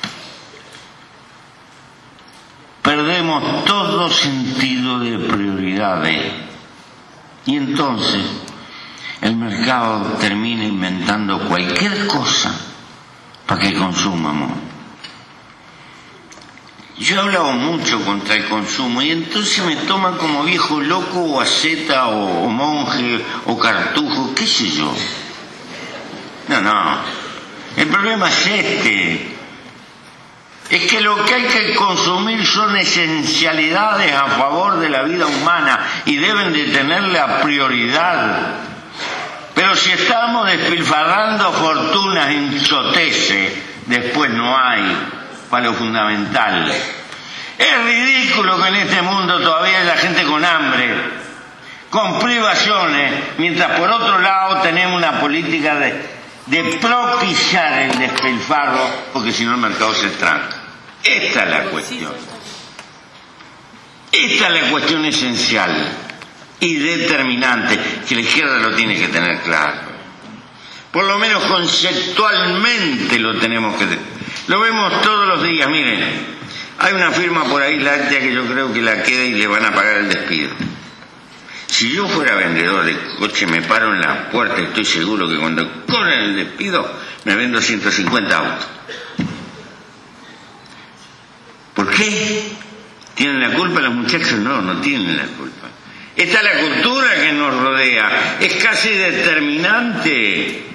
perdemos todo sentido de prioridades. Y entonces el mercado termina inventando cualquier cosa para que consumamos. Yo he hablado mucho contra el consumo y entonces me toman como viejo loco o asceta o, o monje o cartujo, qué sé yo. No, no. El problema es este. Es que lo que hay que consumir son esencialidades a favor de la vida humana y deben de tener la prioridad. Pero si estamos despilfarrando fortunas en soteces, después no hay para lo fundamental. Es ridículo que en este mundo todavía haya gente con hambre, con privaciones, mientras por otro lado tenemos una política de de propiciar el despilfarro, porque si no el mercado se tranca. Esta es la cuestión. Esta es la cuestión esencial y determinante, que la izquierda lo tiene que tener claro. Por lo menos conceptualmente lo tenemos que tener. Lo vemos todos los días. Miren, hay una firma por ahí láctea que yo creo que la queda y le van a pagar el despido. Si yo fuera vendedor de coche, me paro en la puerta y estoy seguro que cuando cobren el despido me vendo ciento cincuenta autos. ¿Por qué? ¿Tienen la culpa los muchachos? No, no tienen la culpa. Esta es la cultura que nos rodea. Es casi determinante.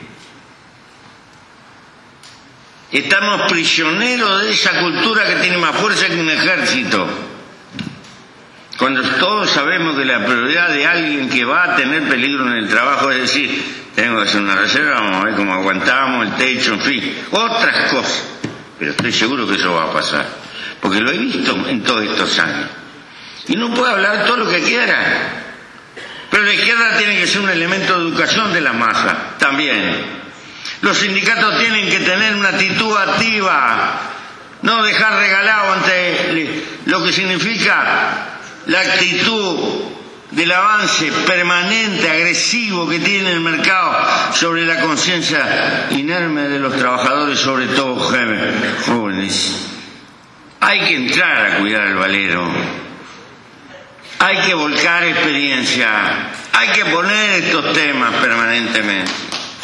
Estamos prisioneros de esa cultura que tiene más fuerza que un ejército. Cuando todos sabemos que la prioridad de alguien que va a tener peligro en el trabajo es decir, tengo que hacer una reserva, vamos a ver cómo aguantamos el techo, en fin, otras cosas. Pero estoy seguro que eso va a pasar, porque lo he visto en todos estos años. Y no puedo hablar todo lo que quiera, pero la izquierda tiene que ser un elemento de educación de la masa, también. Los sindicatos tienen que tener una actitud activa, no dejar regalado ante lo que significa la actitud del avance permanente, agresivo que tiene el mercado sobre la conciencia inerme de los trabajadores, sobre todo jóvenes. Hay que entrar a cuidar al valero, hay que volcar experiencia, Hay que poner estos temas permanentemente.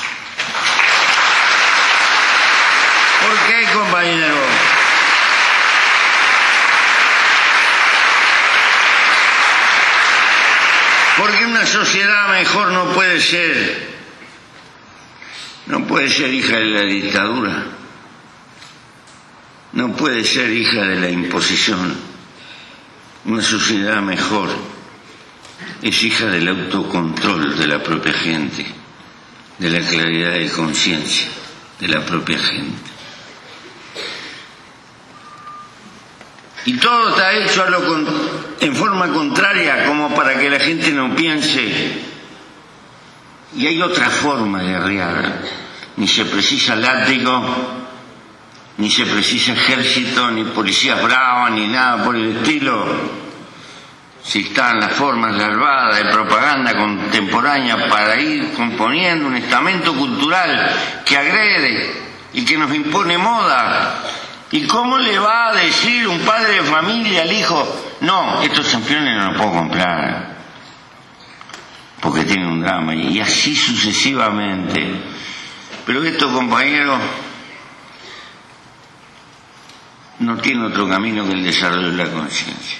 ¿Por qué, compañero? Porque una sociedad mejor no puede ser, no puede ser hija de la dictadura, no puede ser hija de la imposición. Una sociedad mejor es hija del autocontrol de la propia gente, de la claridad de conciencia de la propia gente. Y todo está hecho a lo con, en forma contraria, como para que la gente no piense. Y hay otra forma de arrear. Ni se precisa látigo, ni se precisa ejército, ni policías bravas, ni nada por el estilo. Si están las formas larvadas de propaganda contemporánea para ir componiendo un estamento cultural que agrede y que nos impone moda. ¿Y cómo le va a decir un padre de familia al hijo, no, estos championes no los puedo comprar porque tienen un drama? Y así sucesivamente. Pero esto, compañeros, no tiene otro camino que el desarrollo de la conciencia.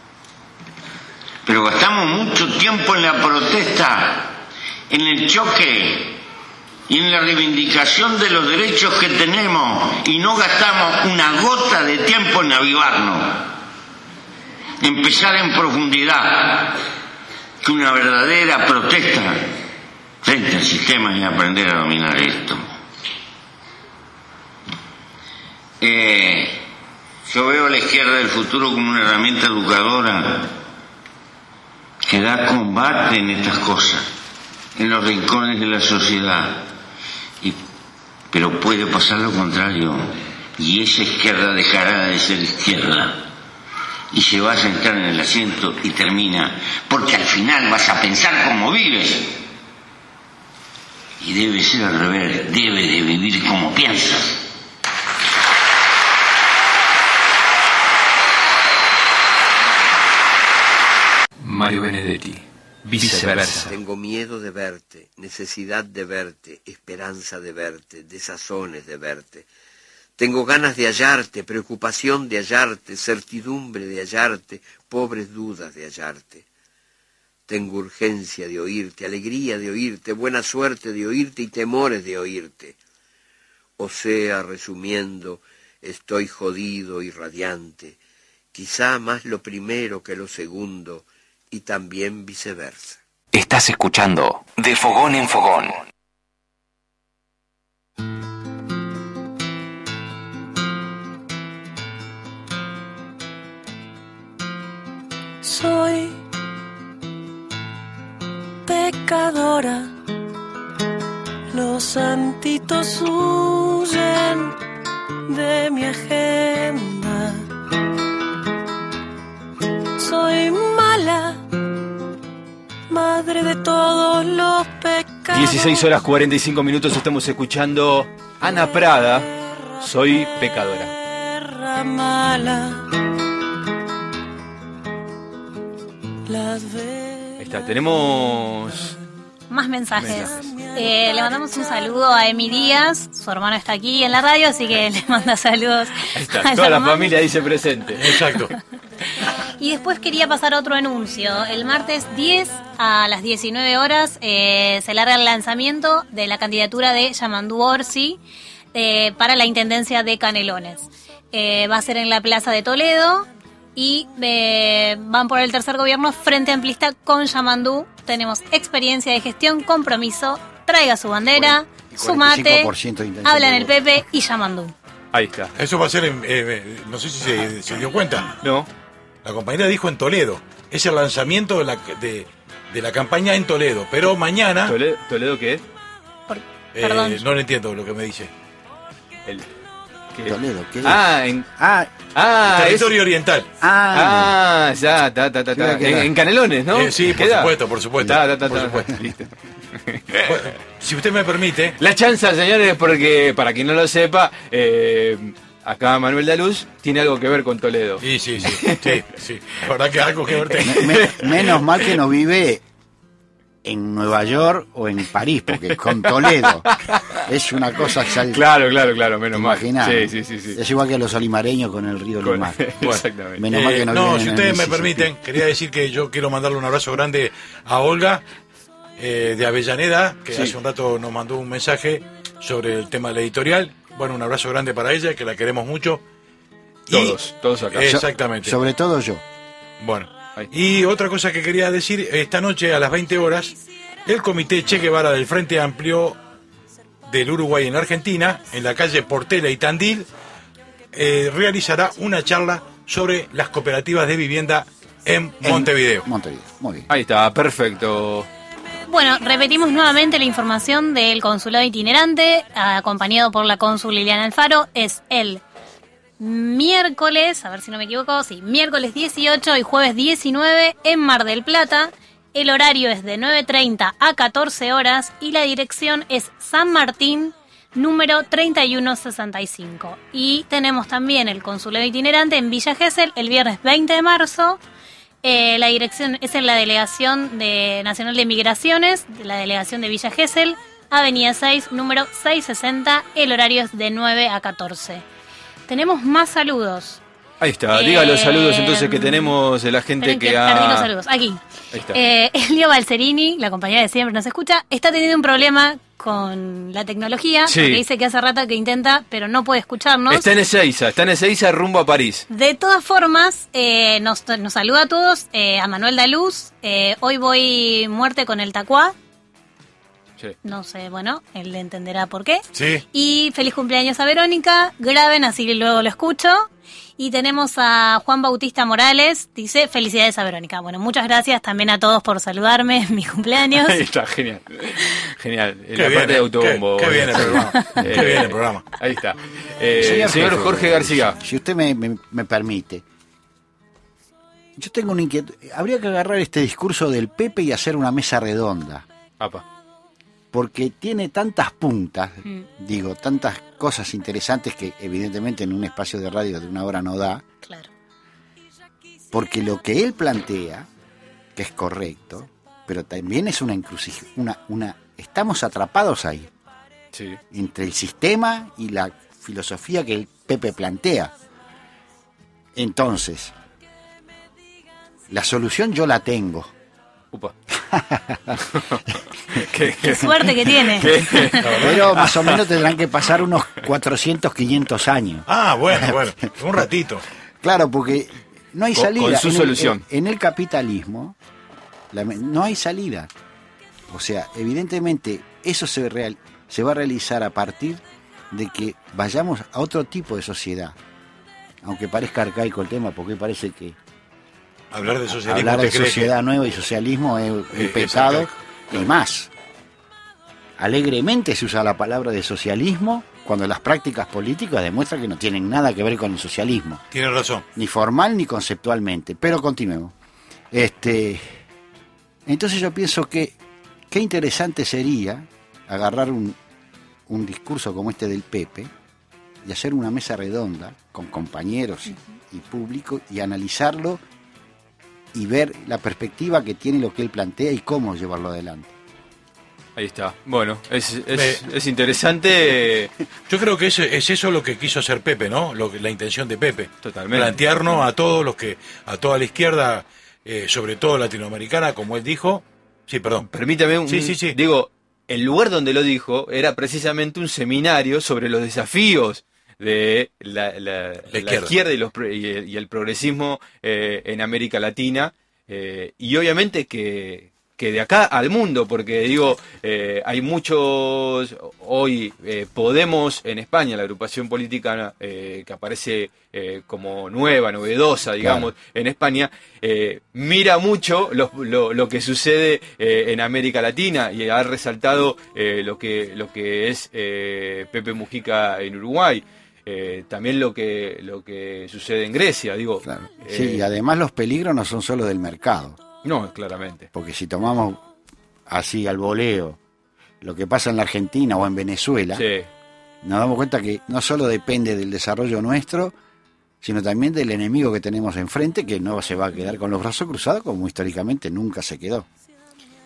Pero gastamos mucho tiempo en la protesta, en el choque y en la reivindicación de los derechos que tenemos, y no gastamos una gota de tiempo en avivarnos, empezar en profundidad, que una verdadera protesta frente al sistema y aprender a dominar esto. Eh, yo veo a la izquierda del futuro como una herramienta educadora que da combate en estas cosas, en los rincones de la sociedad. Y, pero puede pasar lo contrario, y esa izquierda dejará de ser izquierda y se va a sentar en el asiento y termina, porque al final vas a pensar como vives, y debe ser al revés, debe de vivir como piensas. Mario Benedetti, viceversa. Tengo miedo de verte, necesidad de verte, esperanza de verte, desazones de verte. Tengo ganas de hallarte, preocupación de hallarte, certidumbre de hallarte, pobres dudas de hallarte. Tengo urgencia de oírte, alegría de oírte, buena suerte de oírte y temores de oírte. O sea, resumiendo, estoy jodido y radiante, quizá más lo primero que lo segundo, y también viceversa. Estás escuchando De Fogón en Fogón. Soy pecadora, los santitos huyen de mi agenda. Soy mala, madre de todos los pecados. dieciséis horas cuarenta y cinco minutos, estamos escuchando Ana Prada, Soy pecadora. Mala. Ahí está, tenemos más mensajes. Eh, le mandamos un saludo a Emi Díaz, su hermano está aquí en la radio, así que le manda saludos. Ahí está, toda la familia dice presente. Exacto. Y después quería pasar otro anuncio. El martes diez a las diecinueve horas eh, se larga el lanzamiento de la candidatura de Yamandú Orsi eh, para la Intendencia de Canelones. Eh, va a ser en la Plaza de Toledo y eh, van por el tercer gobierno Frente Amplista con Yamandú. Tenemos experiencia de gestión, compromiso, traiga su bandera, su mate, habla en el Pepe y Yamandú. Ahí está. Eso va a ser, en, eh, no sé si se, se dio cuenta. No. La compañera dijo en Toledo. Es el lanzamiento de la, de, de la campaña en Toledo. Pero mañana... ¿Toledo, ¿Toledo qué es? Por, eh, perdón. No le entiendo lo que me dice. El, ¿qué? Toledo, ¿qué? Ah, en... Ah, ah territorio es, oriental. Ah, ah ya, ta, ta, ta, ta. En, en Canelones, ¿no? Eh, sí, por ¿Queda? supuesto, por supuesto. Ta, ta, ta, por ta. supuesto. Listo. Bueno, si usted me permite... La chanza, señores, porque para quien no lo sepa... Eh, acá Manuel Daluz tiene algo que ver con Toledo. Sí, sí, sí, sí, sí. La verdad que algo que ver tiene. Me, menos mal que no vive en Nueva York o en París, porque con Toledo es una cosa sal... Claro, claro, claro, menos mal. Imaginá, sí, ¿no? sí, sí, sí. Es igual que los olimareños con el río Con... Limar. Bueno, exactamente. Menos mal que no, Eh, no, vienen si en ustedes el me Mississippi. permiten, quería decir que yo quiero mandarle un abrazo grande a Olga eh, de Avellaneda, que Sí. hace un rato nos mandó un mensaje sobre el tema de la editorial. Bueno, un abrazo grande para ella, que la queremos mucho. Todos, Y- todos acá. Exactamente. Sobre todo yo. Bueno, y otra cosa que quería decir, esta noche a las veinte horas, el Comité Che Guevara del Frente Amplio del Uruguay en Argentina, en la calle Portela y Tandil, eh, realizará una charla sobre las cooperativas de vivienda en Montevideo. Montevideo, muy bien. Ahí está, perfecto. Bueno, repetimos nuevamente la información del consulado itinerante, acompañado por la cónsul Liliana Alfaro. Es el miércoles, a ver si no me equivoco, sí, miércoles dieciocho y jueves diecinueve en Mar del Plata. El horario es de nueve treinta a catorce horas y la dirección es San Martín, número treinta y uno sesenta y cinco. Y tenemos también el consulado itinerante en Villa Gesell el viernes veinte de marzo. Eh, la dirección es en la Delegación de Nacional de Migraciones, de la Delegación de Villa Gesell, Avenida seis, número seiscientos sesenta. El horario es de nueve a catorce. Tenemos más saludos. Ahí está, Eh, diga los saludos entonces que tenemos de la gente Esperen que, que ha... perdí los saludos. Aquí. Ahí está. Eh, Elio Balcerini, la compañera de siempre nos escucha, está teniendo un problema con la tecnología, Sí. porque dice que hace rato que intenta, pero no puede escucharnos. Está en Ezeiza, está en Ezeiza rumbo a París. De todas formas, eh, nos, nos saluda a todos, eh, a Manuel Daluz. Eh, hoy voy muerte con el tacuá. Sí. No sé, bueno, él le entenderá por qué. Sí. Y feliz cumpleaños a Verónica. Graben, así luego lo escucho. Y tenemos a Juan Bautista Morales. Dice, felicidades a Verónica. Bueno, muchas gracias también a todos por saludarme en mi cumpleaños. Ahí está, genial. Genial. En Qué la bien, parte de eh, autobombo. qué- qué bien el programa. Qué bien el programa. Ahí está. Eh, señor jefe, Jorge García. Si usted me, me- me permite. Yo tengo una inquietud. Habría que agarrar este discurso del Pepe y hacer una mesa redonda. Apa. Porque tiene tantas puntas, Mm. digo, tantas cosas interesantes que evidentemente en un espacio de radio de una hora no da. Claro. Porque lo que él plantea, que es correcto, pero también es una encrucijada, una, una, estamos atrapados ahí, Sí. entre el sistema y la filosofía que el Pepe plantea. Entonces, la solución yo la tengo. Upa. Qué suerte que tiene. Pero más o menos tendrán que pasar unos cuatrocientos, quinientos años. Ah, bueno, bueno, un ratito. Claro, porque no hay Con- salida. con su En el- solución. En, en el capitalismo la- no hay salida. O sea, evidentemente eso se, real, se va a realizar a partir de que vayamos a otro tipo de sociedad. Aunque parezca arcaico el tema, porque parece que Hablar de socialismo, hablar de ¿usted cree sociedad que- nueva y socialismo es un Eh, pecado exacto. y más. Alegremente se usa la palabra de socialismo cuando las prácticas políticas demuestran que no tienen nada que ver con el socialismo. Tiene razón. Ni formal ni conceptualmente. Pero continuemos. Este, entonces yo pienso que qué interesante sería agarrar un, un discurso como este del Pepe y hacer una mesa redonda con compañeros y, y público y analizarlo y ver la perspectiva que tiene lo que él plantea y cómo llevarlo adelante. Ahí está. Bueno, es, es, es interesante. Yo creo que es, es eso lo que quiso hacer Pepe, ¿no? Lo, que- la intención de Pepe. Totalmente. Plantearnos a todos los que, a toda la izquierda, eh, sobre todo latinoamericana, como él dijo. Sí, perdón. Permítame un. Sí, sí, sí. Digo, el lugar donde lo dijo era precisamente un seminario sobre los desafíos de la, la- la izquierda. izquierda y, los, pro- y, el, y el progresismo eh, en América Latina. eh, y obviamente que, que de acá al mundo, porque digo, eh, hay muchos, hoy eh, Podemos en España, la agrupación política eh, que aparece eh, como nueva, novedosa, digamos, en España, eh, mira mucho lo, lo, lo que sucede eh, en América Latina y ha resaltado eh, lo que lo que es eh, Pepe Mujica en Uruguay. Eh, también lo que lo que sucede en Grecia, digo. Sí, eh, y además los peligros no son solo del mercado. No, claramente. Porque si tomamos así al voleo lo que pasa en la Argentina o en Venezuela, Sí. nos damos cuenta que no solo depende del desarrollo nuestro, sino también del enemigo que tenemos enfrente, que no se va a quedar con los brazos cruzados como históricamente nunca se quedó.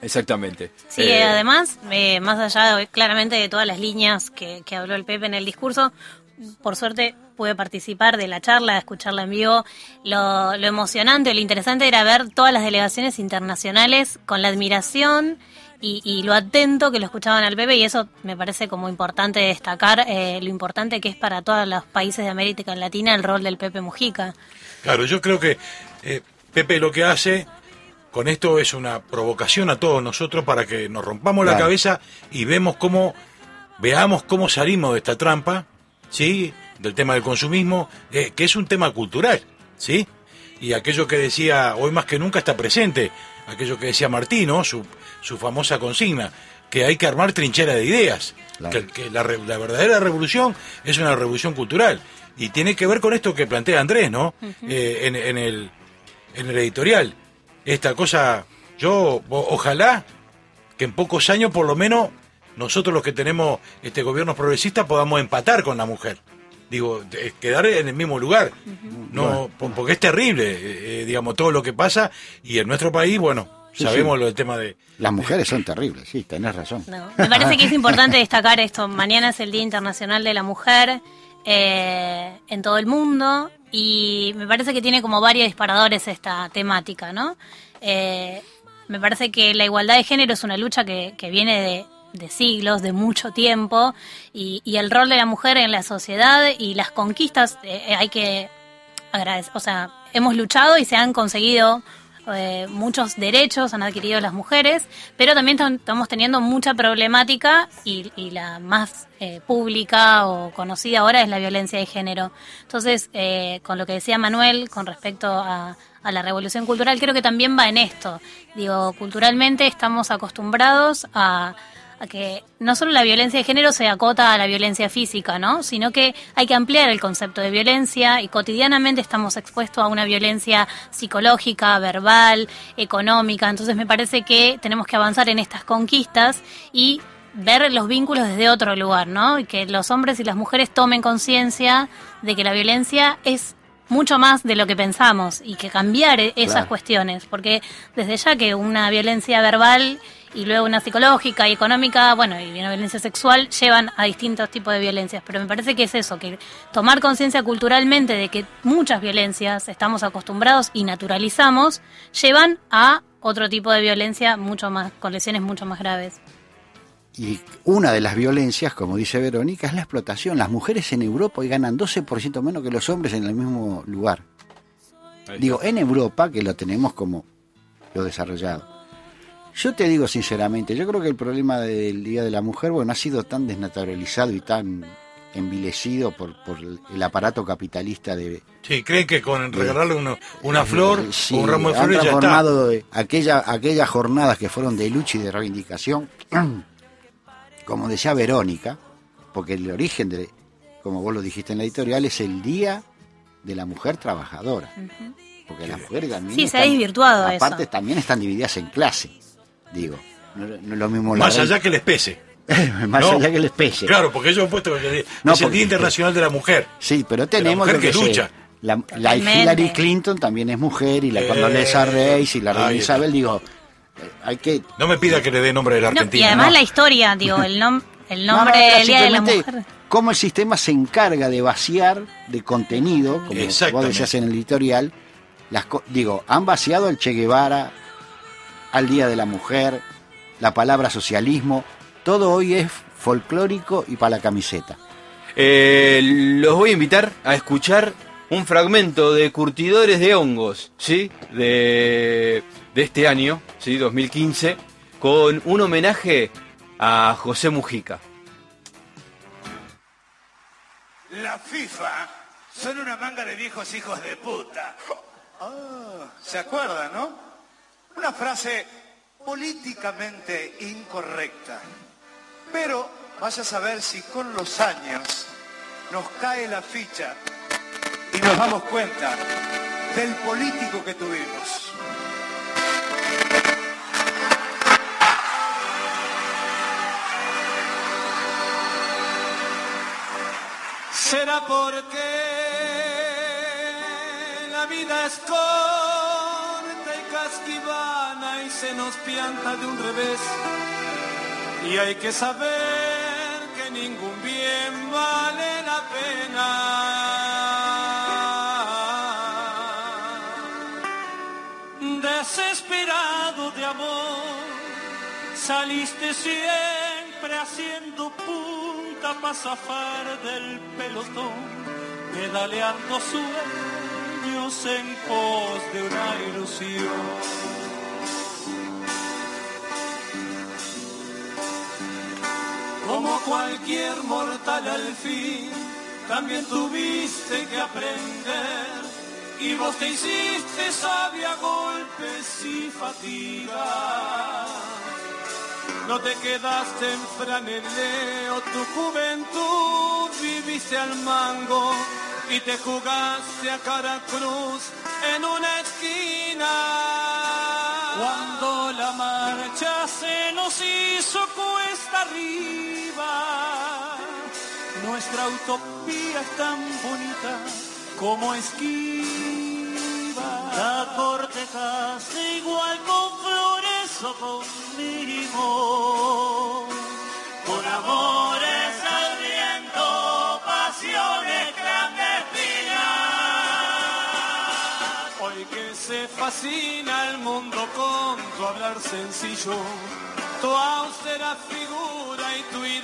Exactamente. Sí, Eh, además, eh, más allá de, claramente de todas las líneas que, que habló el Pepe en el discurso, por suerte pude participar de la charla, escucharla en vivo. Lo, lo emocionante, lo interesante era ver todas las delegaciones internacionales con la admiración y, y lo atento que lo escuchaban al Pepe, y eso me parece como importante destacar, eh, lo importante que es para todos los países de América Latina el rol del Pepe Mujica. Claro, yo creo que eh, Pepe lo que hace con esto es una provocación a todos nosotros para que nos rompamos Claro. la cabeza y vemos cómo, veamos cómo salimos de esta trampa, ¿sí? Del tema del consumismo, eh, que es un tema cultural, ¿sí? Y aquello que decía, hoy más que nunca está presente, aquello que decía Martino, su, su famosa consigna, que hay que armar trinchera de ideas, Claro. que, que la, re- la verdadera revolución es una revolución cultural, y tiene que ver con esto que plantea Andrés, ¿no? Eh, en, en el, en el editorial, esta cosa, yo, o- ojalá que en pocos años por lo menos nosotros los que tenemos este gobiernos progresistas podamos empatar con la mujer. Digo, de- quedar en el mismo lugar. No, po- porque es terrible, eh, eh, digamos, todo lo que pasa, y en nuestro país, bueno, Sí, sabemos sí. lo del tema de... Las mujeres son terribles, sí, tenés razón. No, me parece que es importante destacar esto. Mañana es el Día Internacional de la Mujer eh, en todo el mundo, y me parece que tiene como varios disparadores esta temática, ¿no? Eh, me parece que la igualdad de género es una lucha que, que viene de, de siglos, de mucho tiempo, y, y el rol de la mujer en la sociedad y las conquistas eh, hay que agradecer. O sea, hemos luchado y se han conseguido eh, muchos derechos, han adquirido las mujeres, pero también tam- estamos teniendo mucha problemática, y, y la más eh, pública o conocida ahora es la violencia de género. Entonces, eh, con lo que decía Manuel con respecto a, a la revolución cultural, creo que también va en esto. Digo, culturalmente estamos acostumbrados a, a que no solo la violencia de género se acota a la violencia física, ¿no? Sino que hay que ampliar el concepto de violencia, y cotidianamente estamos expuestos a una violencia psicológica, verbal, económica. Entonces me parece que tenemos que avanzar en estas conquistas y ver los vínculos desde otro lugar, ¿no? Y que los hombres y las mujeres tomen conciencia de que la violencia es mucho más de lo que pensamos, y que cambiar e- esas Claro. cuestiones, porque desde ya que una violencia verbal y luego una psicológica y económica, bueno, y una violencia sexual llevan a distintos tipos de violencias, pero me parece que es eso, que tomar conciencia culturalmente de que muchas violencias estamos acostumbrados y naturalizamos, llevan a otro tipo de violencia mucho más, con lesiones mucho más graves. Y una de las violencias, como dice Verónica, es la explotación. Las mujeres en Europa hoy ganan doce por ciento menos que los hombres en el mismo lugar. Digo, en Europa, que lo tenemos como lo desarrollado. Yo te digo sinceramente, yo creo que el problema del Día de la Mujer, bueno, ha sido tan desnaturalizado y tan envilecido por, por el aparato capitalista de... Sí, creen que con regalarle una, una flor Sí, o un ramo de han flores ya está. transformado de aquella, aquellas jornadas que fueron de lucha y de reivindicación, como decía Verónica, porque el origen, de, como vos lo dijiste en la editorial, es el Día de la Mujer Trabajadora. Porque las mujeres también... Sí, se ha desvirtuado eso. Aparte también están divididas en clase, digo. No, no es lo mismo la Más rey- allá que les pese. Más No. allá que les pese. Claro, porque ellos han puesto que es No, el porque- Día Internacional de la Mujer. Sí, pero De la tenemos mujer lo que que, se- lucha. La, la Totalmente. Hillary Clinton también es mujer, y la Eh, Condoleezza Rice y la reina ahí está. Isabel, digo, eh, hay que... No me pida que le dé nombre de la No, Argentina. y además no. la historia, digo, el, nom- el No, no, nombre era del Día de la simplemente Mujer. cómo el sistema se encarga de vaciar de contenido, como vos Exactamente. decías en el editorial, las co- digo, han vaciado al Che Guevara, al Día de la Mujer, la palabra socialismo, todo hoy es folclórico y para la camiseta. Eh, los voy a invitar a escuchar un fragmento de Curtidores de Hongos, ¿sí? De, de este año, ¿sí? dos mil quince, con un homenaje a José Mujica. La FIFA son una manga de viejos hijos de puta. Ah, ¿se acuerdan, no? Una frase políticamente incorrecta. Pero vaya a saber si con los años nos cae la ficha y nos damos cuenta del político que tuvimos. Será porque la vida es corta y única esquivana y se nos pianta de un revés. Y hay que saber que ningún bien vale la pena. Desesperado de amor, saliste siempre haciendo punta para zafar del pelotón, pedaleando sueños en pos de una ilusión. Como cualquier mortal al fin, también tuviste que aprender, y vos te hiciste sabia a golpes y fatiga. No te quedaste en franeleo, tu juventud viviste al mango y te jugaste a cara cruz en una esquina. Cuando la marcha se nos hizo cuesta arriba, nuestra utopía es tan bonita como esquiva. La cortejaste igual con flores o conmigo, con amores al viento, pasiones clandestinas. Hoy que se fascina el mundo con tu hablar sencillo, tu austera figura y tu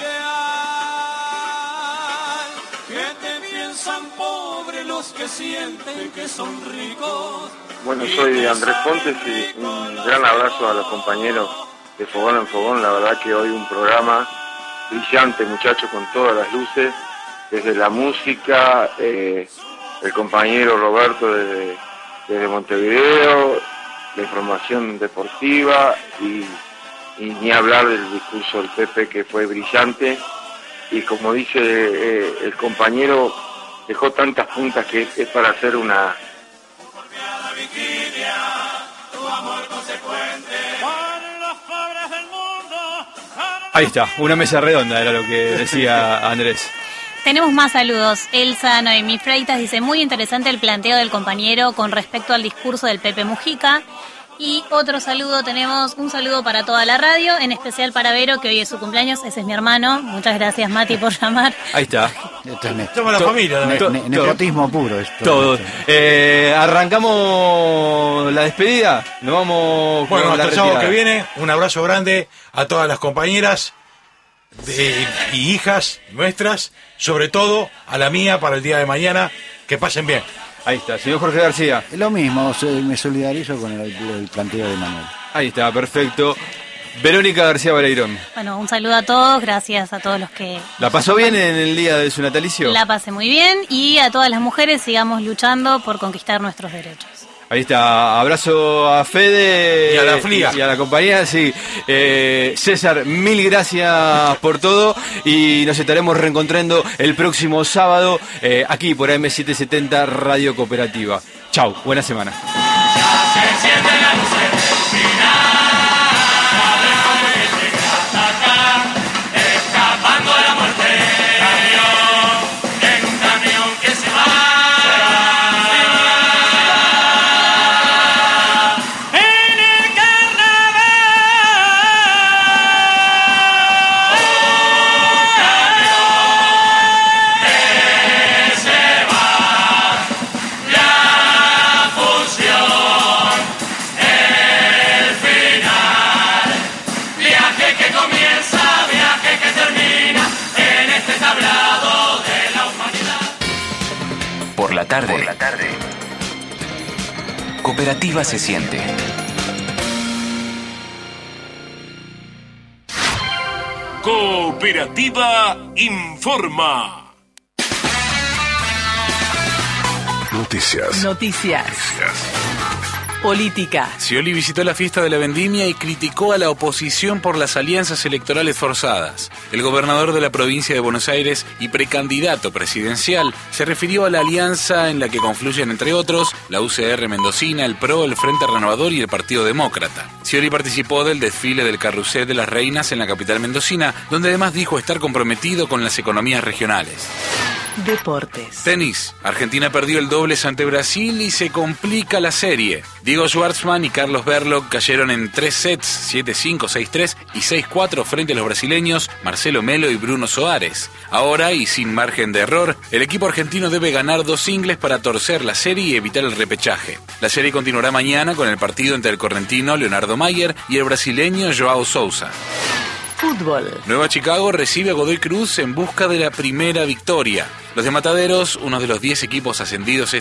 ideal, que te piensan pobres los que sienten que son ricos. Bueno, soy Andrés Pontes y un gran abrazo a los compañeros de Fogón en Fogón. La verdad que hoy un programa brillante, muchachos, con todas las luces, desde la música, eh, el compañero Roberto desde, desde Montevideo, la información deportiva y, y ni hablar del discurso del Pepe, que fue brillante. Y como dice eh, el compañero, dejó tantas puntas que es para hacer una... Ahí está, una mesa redonda era lo que decía Andrés. Tenemos más saludos. Elsa Noemí Freitas dice: muy interesante el planteo del compañero con respecto al discurso del Pepe Mujica. Y otro saludo, tenemos un saludo para toda la radio, en especial para Vero, que hoy es su cumpleaños. Ese es mi hermano. Muchas gracias, Mati, por llamar. Ahí está. Somos la familia. Ne- ne- nepotismo puro esto. Todo. Eh, arrancamos la despedida. Nos vamos con Bueno, la hasta el sábado retirada. que viene, un abrazo grande a todas las compañeras de- y hijas nuestras, sobre todo a la mía para el día de mañana. Que pasen bien. Ahí está, señor Jorge García. Lo mismo, se- me solidarizo con el, el planteo de Manuel. Ahí está, perfecto. Verónica García Vareirón. Bueno, un saludo a todos, gracias a todos los que... ¿La pasó bien en el día de su natalicio? La pasé muy bien, y a todas las mujeres sigamos luchando por conquistar nuestros derechos. Ahí está, abrazo a Fede Y a la Flia. y a la compañía, sí. Eh, César, mil gracias por todo y nos estaremos reencontrando el próximo sábado eh, aquí por A M setecientos setenta Radio Cooperativa. Chau, buena semana. Escapando de la muerte, en un camión que se va. En el carnaval, un camión que se va. La función, el final, viaje que comienza, viaje que termina en este tablado de la humanidad. Por la tarde. Por la tarde. Cooperativa se siente. Cooperativa informa. Noticias. Noticias. Política. Scioli visitó la fiesta de la vendimia y criticó a la oposición por las alianzas electorales forzadas. El gobernador de la provincia de Buenos Aires y precandidato presidencial se refirió a la alianza en la que confluyen, entre otros, la U C R mendocina, el PRO, el Frente Renovador y el Partido Demócrata. Scioli participó del desfile del Carrusel de las Reinas en la capital mendocina, donde además dijo estar comprometido con las economías regionales. Deportes. Tenis. Argentina perdió el dobles ante Brasil y se complica la serie. Diego Schwartzman y Carlos Berlocq cayeron en tres sets, siete cinco, seis tres y seis cuatro frente a los brasileños Marcelo Melo y Bruno Soares. Ahora, y sin margen de error, el equipo argentino debe ganar dos singles para torcer la serie y evitar el repechaje. La serie continuará mañana con el partido entre el correntino Leonardo Mayer y el brasileño Joao Sousa. Fútbol. Nueva Chicago recibe a Godoy Cruz en busca de la primera victoria. Los de Mataderos, uno de los diez equipos ascendidos